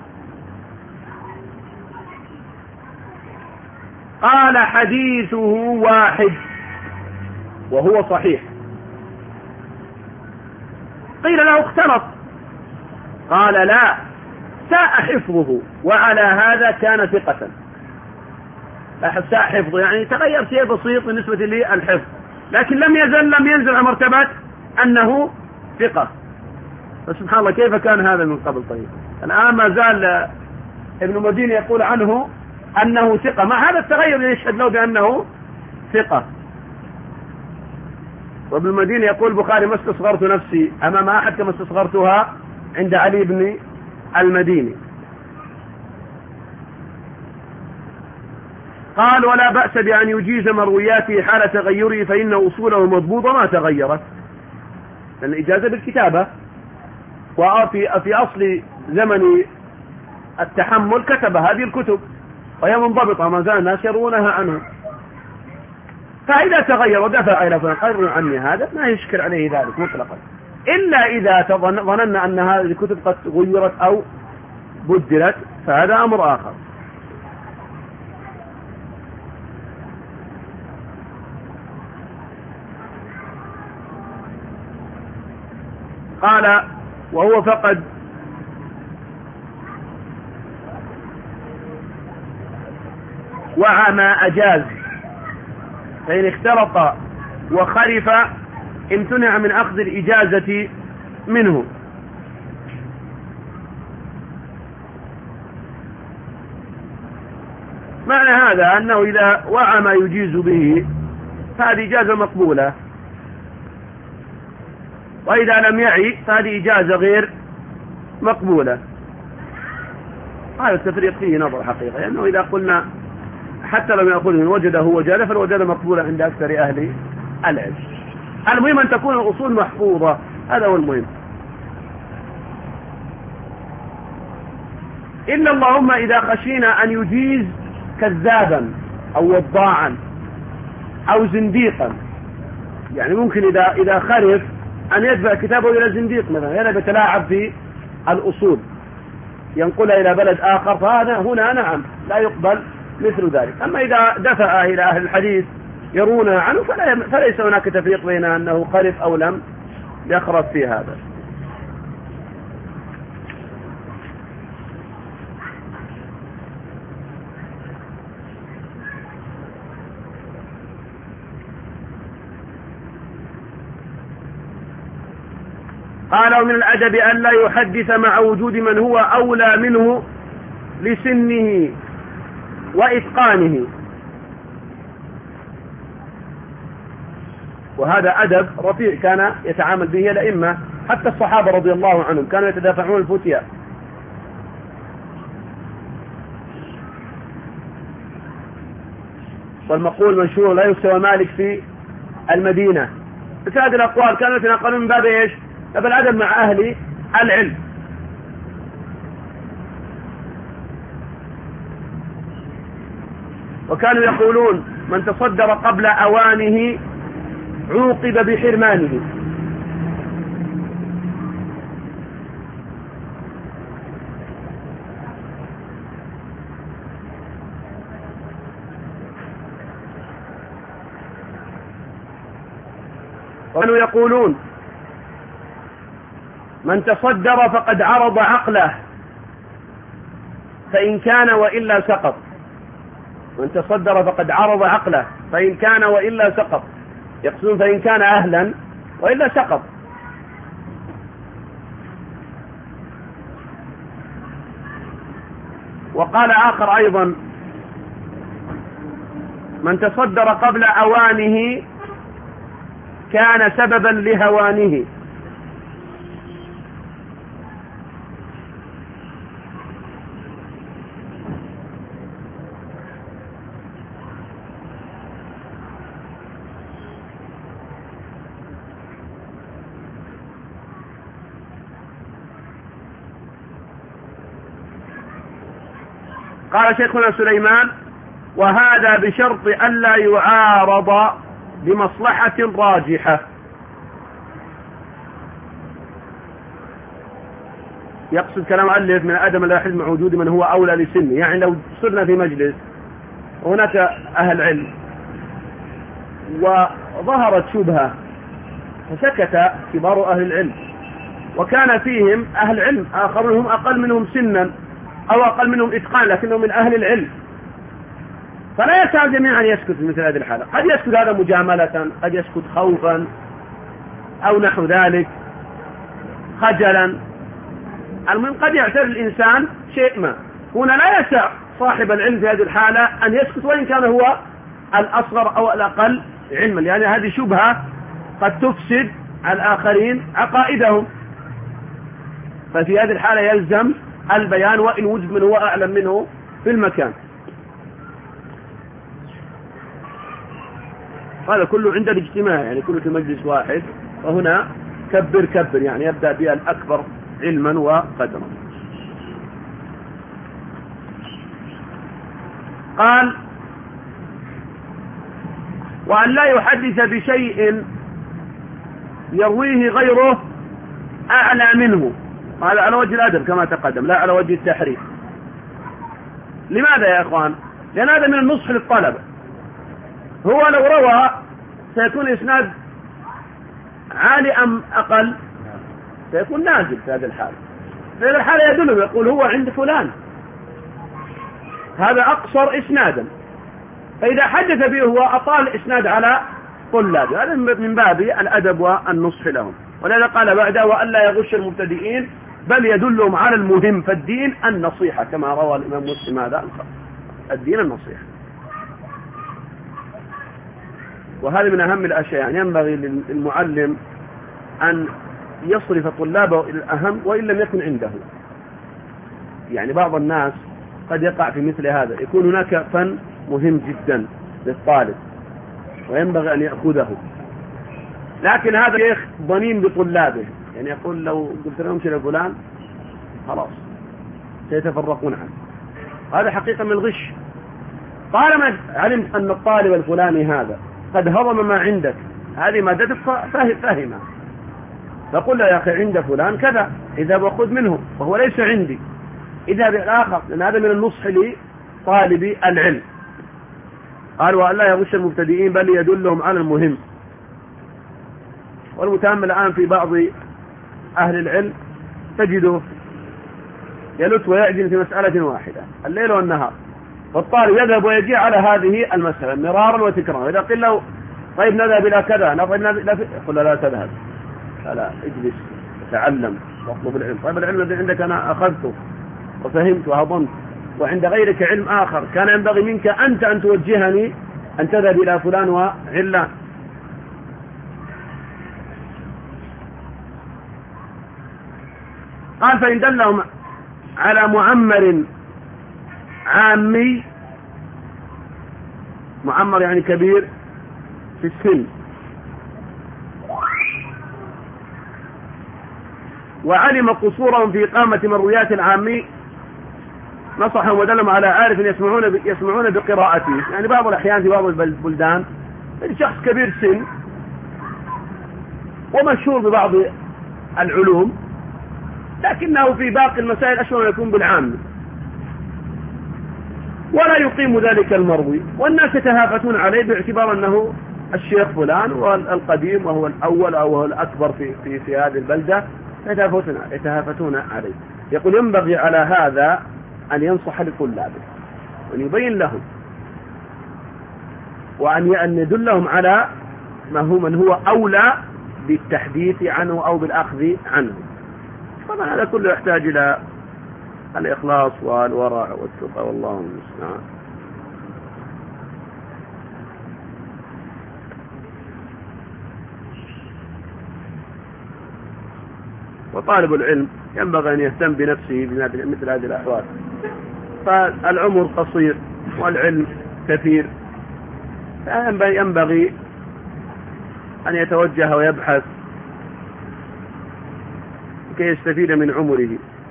قال حديثه واحد وهو صحيح. قيل له اختلط قال لا ساء حفظه وعلى هذا كان ثقة. ساء حفظه يعني تغير شيء بسيط بالنسبة للحفظ، لكن لم يزل لم ينزل عن مرتبة أنه ثقة. فسبحان الله كيف كان هذا من قبل؟ طيب الآن ما زال ابن مديني يقول عنه أنه ثقة مع هذا التغير يشهد له بأنه ثقة. وابن المديني يقول البخاري ما استصغرت نفسي أمام أحد كما استصغرتها عند علي بن المديني. قال ولا بأس بأن يجيز مروياته حال تغيره فإن أصوله مضبوطة ما تغيرت، لأن الإجازة بالكتابة، وفي في أصل زمن التحمل كتب هذه الكتب وهي منضبطة ما زال الناس يرونها عنه، فإذا تغير ودفع إلى فلان قرر عني هذا ما يشكل عليه ذلك مطلقا، إلا إذا ظننا أن هذه الكتب قد غيرت أو بدلت فهذا أمر آخر. قال وهو فقد وعى ما أجاز، فإن اختلط وخلف امتنع من أخذ الإجازة منه. معنى هذا أنه إذا وعى ما يجيز به فهذه إجازة مقبولة، وإذا لم يعي فهذه إجازة غير مقبولة. هذا التفريق فيه نظر حقيقة، لأنه إذا قلنا حتى لو يأخذ من وجده وجده فالوجده مقبولة عند أكثر أهل العلم. المهم أن تكون الأصول محفوظة، هذا هو المهم. إلا اللهم إذا خشينا أن يجيز كذابا أو وضاعا أو زنديقا، يعني ممكن إذا إذا خرف أن يدفع كتابه إلى زنديق مثلا، هنا بيتلاعب في الأصول ينقلها إلى بلد آخر، فهذا هنا نعم لا يقبل مثل ذلك. أما إذا دفع إلى أهل الحديث يرون عنه فلا فليس هناك تفريق بين أنه خرف أو لم يخرف في هذا. قال: ومن الأدب أن لا يحدث مع وجود من هو أولى منه لسنه وإتقانه. وهذا أدب رفيع كان يتعامل به الأئمة، حتى الصحابة رضي الله عنهم كانوا يتدافعون الفتيا. والمقول منشور لا يستوى مالك في المدينة. مثل هذه الأقوال كانوا يتناقلون من باب إيش؟ باب الأدب مع أهل العلم. وكانوا يقولون: من تصدر قبل أوانه عوقب بحرمانه. وكانوا يقولون: من تصدر فقد عرض عقله فإن كان وإلا سقط. من تصدر فقد عرض عقله فإن كان وإلا سقط، يقصدون فإن كان أهلا وإلا سقط. وقال آخر أيضا: من تصدر قبل أوانه كان سببا لهوانه. قال شيخنا سليمان: وهذا بشرط ألا يعارض بمصلحة راجحة. يقصد كلام مؤلف: من أدم لا يحل مع وجود من هو أولى لسنه. يعني لو صرنا في مجلس هناك أهل علم وظهرت شبهة فسكت كبار أهل العلم، وكان فيهم أهل علم آخرون هم أقل منهم سنا أو أقل منهم إتقان لكنهم من أهل العلم، فلا يسعى جميعا أن يسكت في مثل هذه الحالة. قد يسكت هذا مجاملة، قد يسكت خوفا أو نحو ذلك، خجلا. المهم قد يعتبر الإنسان شيء ما. هنا لا يسع صاحب العلم في هذه الحالة أن يسكت وإن كان هو الأصغر أو الأقل علما، لأن يعني هذه شبهة قد تفسد على الآخرين عقائدهم. ففي هذه الحالة يلزم البيان وإن وجد من هو أعلم منه في المكان. هذا كله عند الاجتماع، يعني كله في مجلس واحد، وهنا كبر كبر يعني يبدأ بها الأكبر علما وقدرا. قال: وأن لا يحدث بشيء يرويه غيره أعلى منه. هذا على وجه الأدب كما تقدم، لا على وجه التحريف. لماذا يا إخوان؟ لأن هذا من النصح للطلبة. هو لو روى سيكون إسناد عالي أم أقل؟ سيكون نازل في هذه الحالة. في هذه الحالة يدله يقول هو عند فلان، هذا أقصر إسنادا. فإذا حدث به هو أطال إسناد على طلابه، هذا من باب الأدب والنصح لهم. ولذا قال بعده: وألا يغش المبتدئين بل يدلهم على المهم في الدين النصيحة، كما روى الإمام مسلم هذا الخبر. الدين النصيحة. وهذا من أهم الأشياء، يعني ينبغي للمعلم أن يصرف طلابه إلى الأهم وإن لم يكن عنده. يعني بعض الناس قد يقع في مثل هذا، يكون هناك فن مهم جدا للطالب وينبغي أن يأخذه، لكن هذا الشيخ ضنين بطلابه، يعني يقول لو قلت لهم شيء لفلان خلاص سيتفرقون عنه. هذا حقيقة من الغش. طالما علمت أن الطالب الفلاني هذا قد هضم ما عندك، هذه مادتك فاهمة، فقل له يا أخي عند فلان كذا، اذهب وخذ منه وهو ليس عندي، اذهب الآخر، لأن هذا من النصح لطالب العلم. قال وأن لا يغش المبتدئين بل يدلهم على المهم. والمتأمل الآن في بعض أهل العلم تجده يلت ويعجل في مسألة واحدة الليل والنهار، والطالب يذهب ويجيء على هذه المسألة مرارا وتكرارا. إذا قل له طيب نذهب إلى كذا نذهب إلى قل لا تذهب، لا لا اجلس تعلم واطلب العلم. طيب العلم الذي عندك أنا أخذته وفهمت وهضمت، وعند غيرك علم آخر كان ينبغي منك أنت أن توجهني أن تذهب إلى فلان وعلان. قال فإن دلهم على معمر عامي، معمر يعني كبير في السن، وعلم قصورهم في إقامة مرويات العامي نصحهم ودلهم على عارف يسمعون يسمعون بقراءته. يعني بعض الأحيان في بعض البلدان شخص كبير سن ومشهور ببعض العلوم، لكنه في باقي المسائل أشبه يكون بالعام، ولا يقيم ذلك المروي، والناس يتهافتون عليه باعتبار أنه الشيخ فلان والقديم وهو الأول أو هو الأكبر في, في, في هذه البلدة، يتهافتون, يتهافتون عليه. يقول ينبغي على هذا أن ينصح لطلابه وأن يبين لهم وأن يدلهم على ما هو من هو أولى بالتحديث عنه أو بالأخذ عنه. طبعا هذا كله يحتاج إلى الإخلاص والورع والتقى والله المستعان. وطالب العلم ينبغي أن يهتم بنفسه بمثل هذه الأحوال، فالعمر قصير والعلم كثير، ينبغي أن يتوجه ويبحث كي يستفيد من عمره.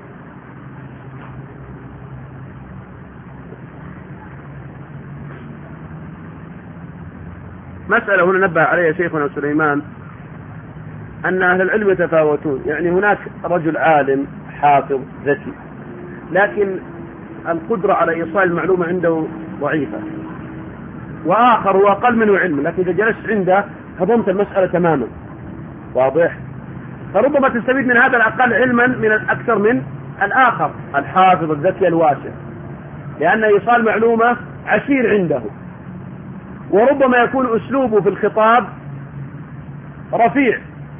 مسألة هنا نبه عليها شيخنا سليمان، أن أهل العلم يتفاوتون. يعني هناك رجل عالم حافظ ذكي، لكن القدرة على إيصال المعلومة عنده ضعيفة، وآخر هو أقل منه علم لكن إذا جلست عنده هضمت المسألة تماما. واضح؟ فربما تستفيد من هذا الأقل علما من الأكثر من الآخر الحافظ الذكي الواسع، لأن إيصال معلومة عسير عنده، وربما يكون أسلوبه في الخطاب رفيع،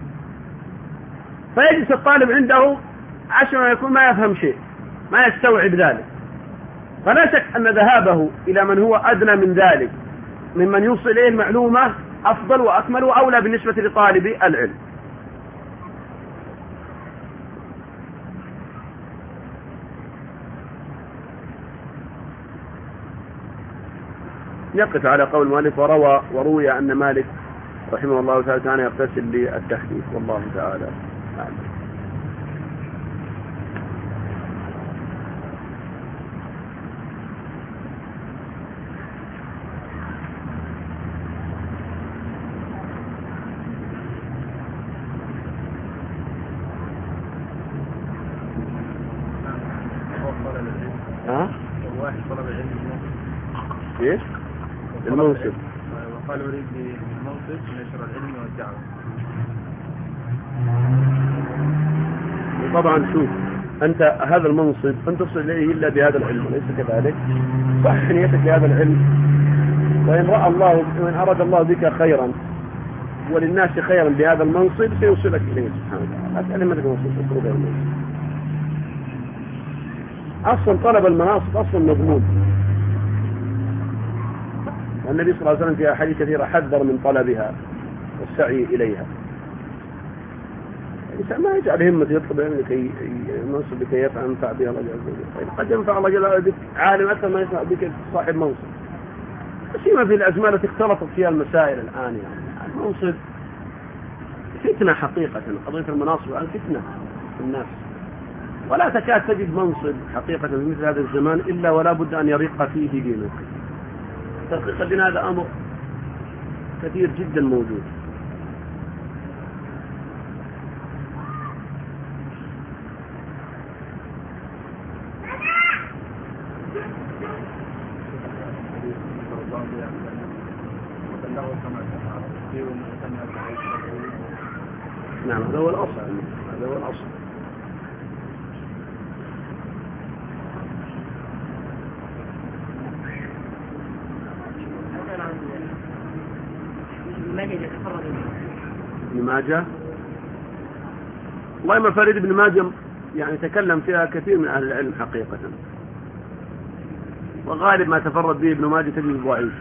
فيجلس الطالب عنده عشان يكون ما يفهم شيء، ما يستوعب ذلك. فلا شك أن ذهابه إلى من هو أدنى من ذلك ممن يوصل إليه المعلومة أفضل وأكمل وأولى بالنسبة لطالب العلم. يقف على قول المؤلف وروى وروي أن مالك رحمه الله تعالى كان يغتسل للتحديث، والله تعالى أعلم. ها؟ واحد طلب العلم ايش؟ المنصب، وقال أريد المنصب نشر العلم والدعوة. طبعا شوف أنت هذا المنصب أن تصل إليه إلا بهذا العلم، ليس كذلك؟ صح نيتك لهذا العلم، وإن رأى الله وإن أراد الله بك خيرا وللناس خيرا بهذا المنصب سيوصلك إليه سبحانه وتعالى. لا تعلم أنك منصب تطلب المنصب. أصلا طلب المناصب أصلا مضمون، النبي صلى الله عليه وسلم في أحاديث كثيرة حذر من طلبها والسعي إليها. الإنسان ما يجعل همة يطلب علم لكي منصب لكي يفعل ينفع بها الله عز وجل. قد ينفع الله جل وعلا بك عالم أكثر ما ينفع بك صاحب منصب. سيما في الأزمان التي اختلطت فيها المسائل الآن، يعني المنصب فتنة حقيقة. قضية المناصب الآن فتنة في الناس، ولا تكاد تجد منصب حقيقة في مثل هذا الزمان إلا ولا بد أن يرق فيه دينك. تحقيق الدين هذا أمر كثير جدا موجود. نعم هذا هو الأصل، هذا هو الأصل. ابن ماجه والله ما فريد ابن ماجه يعني تكلم فيها كثير من أهل العلم حقيقة، وغالب ما تفرد به ابن ماجه تجد ضعيف.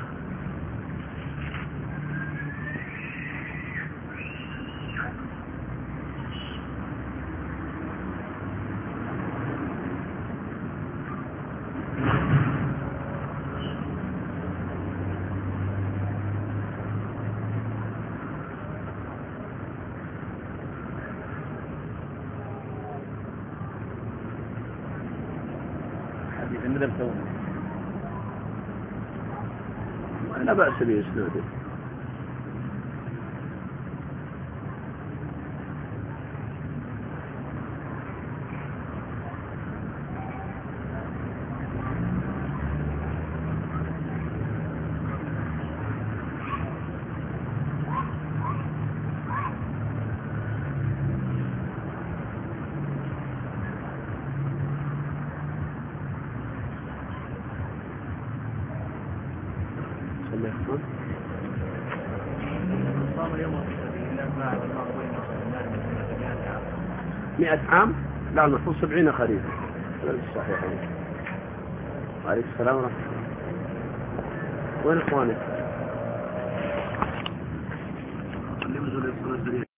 لا بأس بإسناده. مئة عام؟ لا المحفوظ سبعين خريفا. هذا الصحيح. عليك السلام ورحمة الله. وين إخوانك؟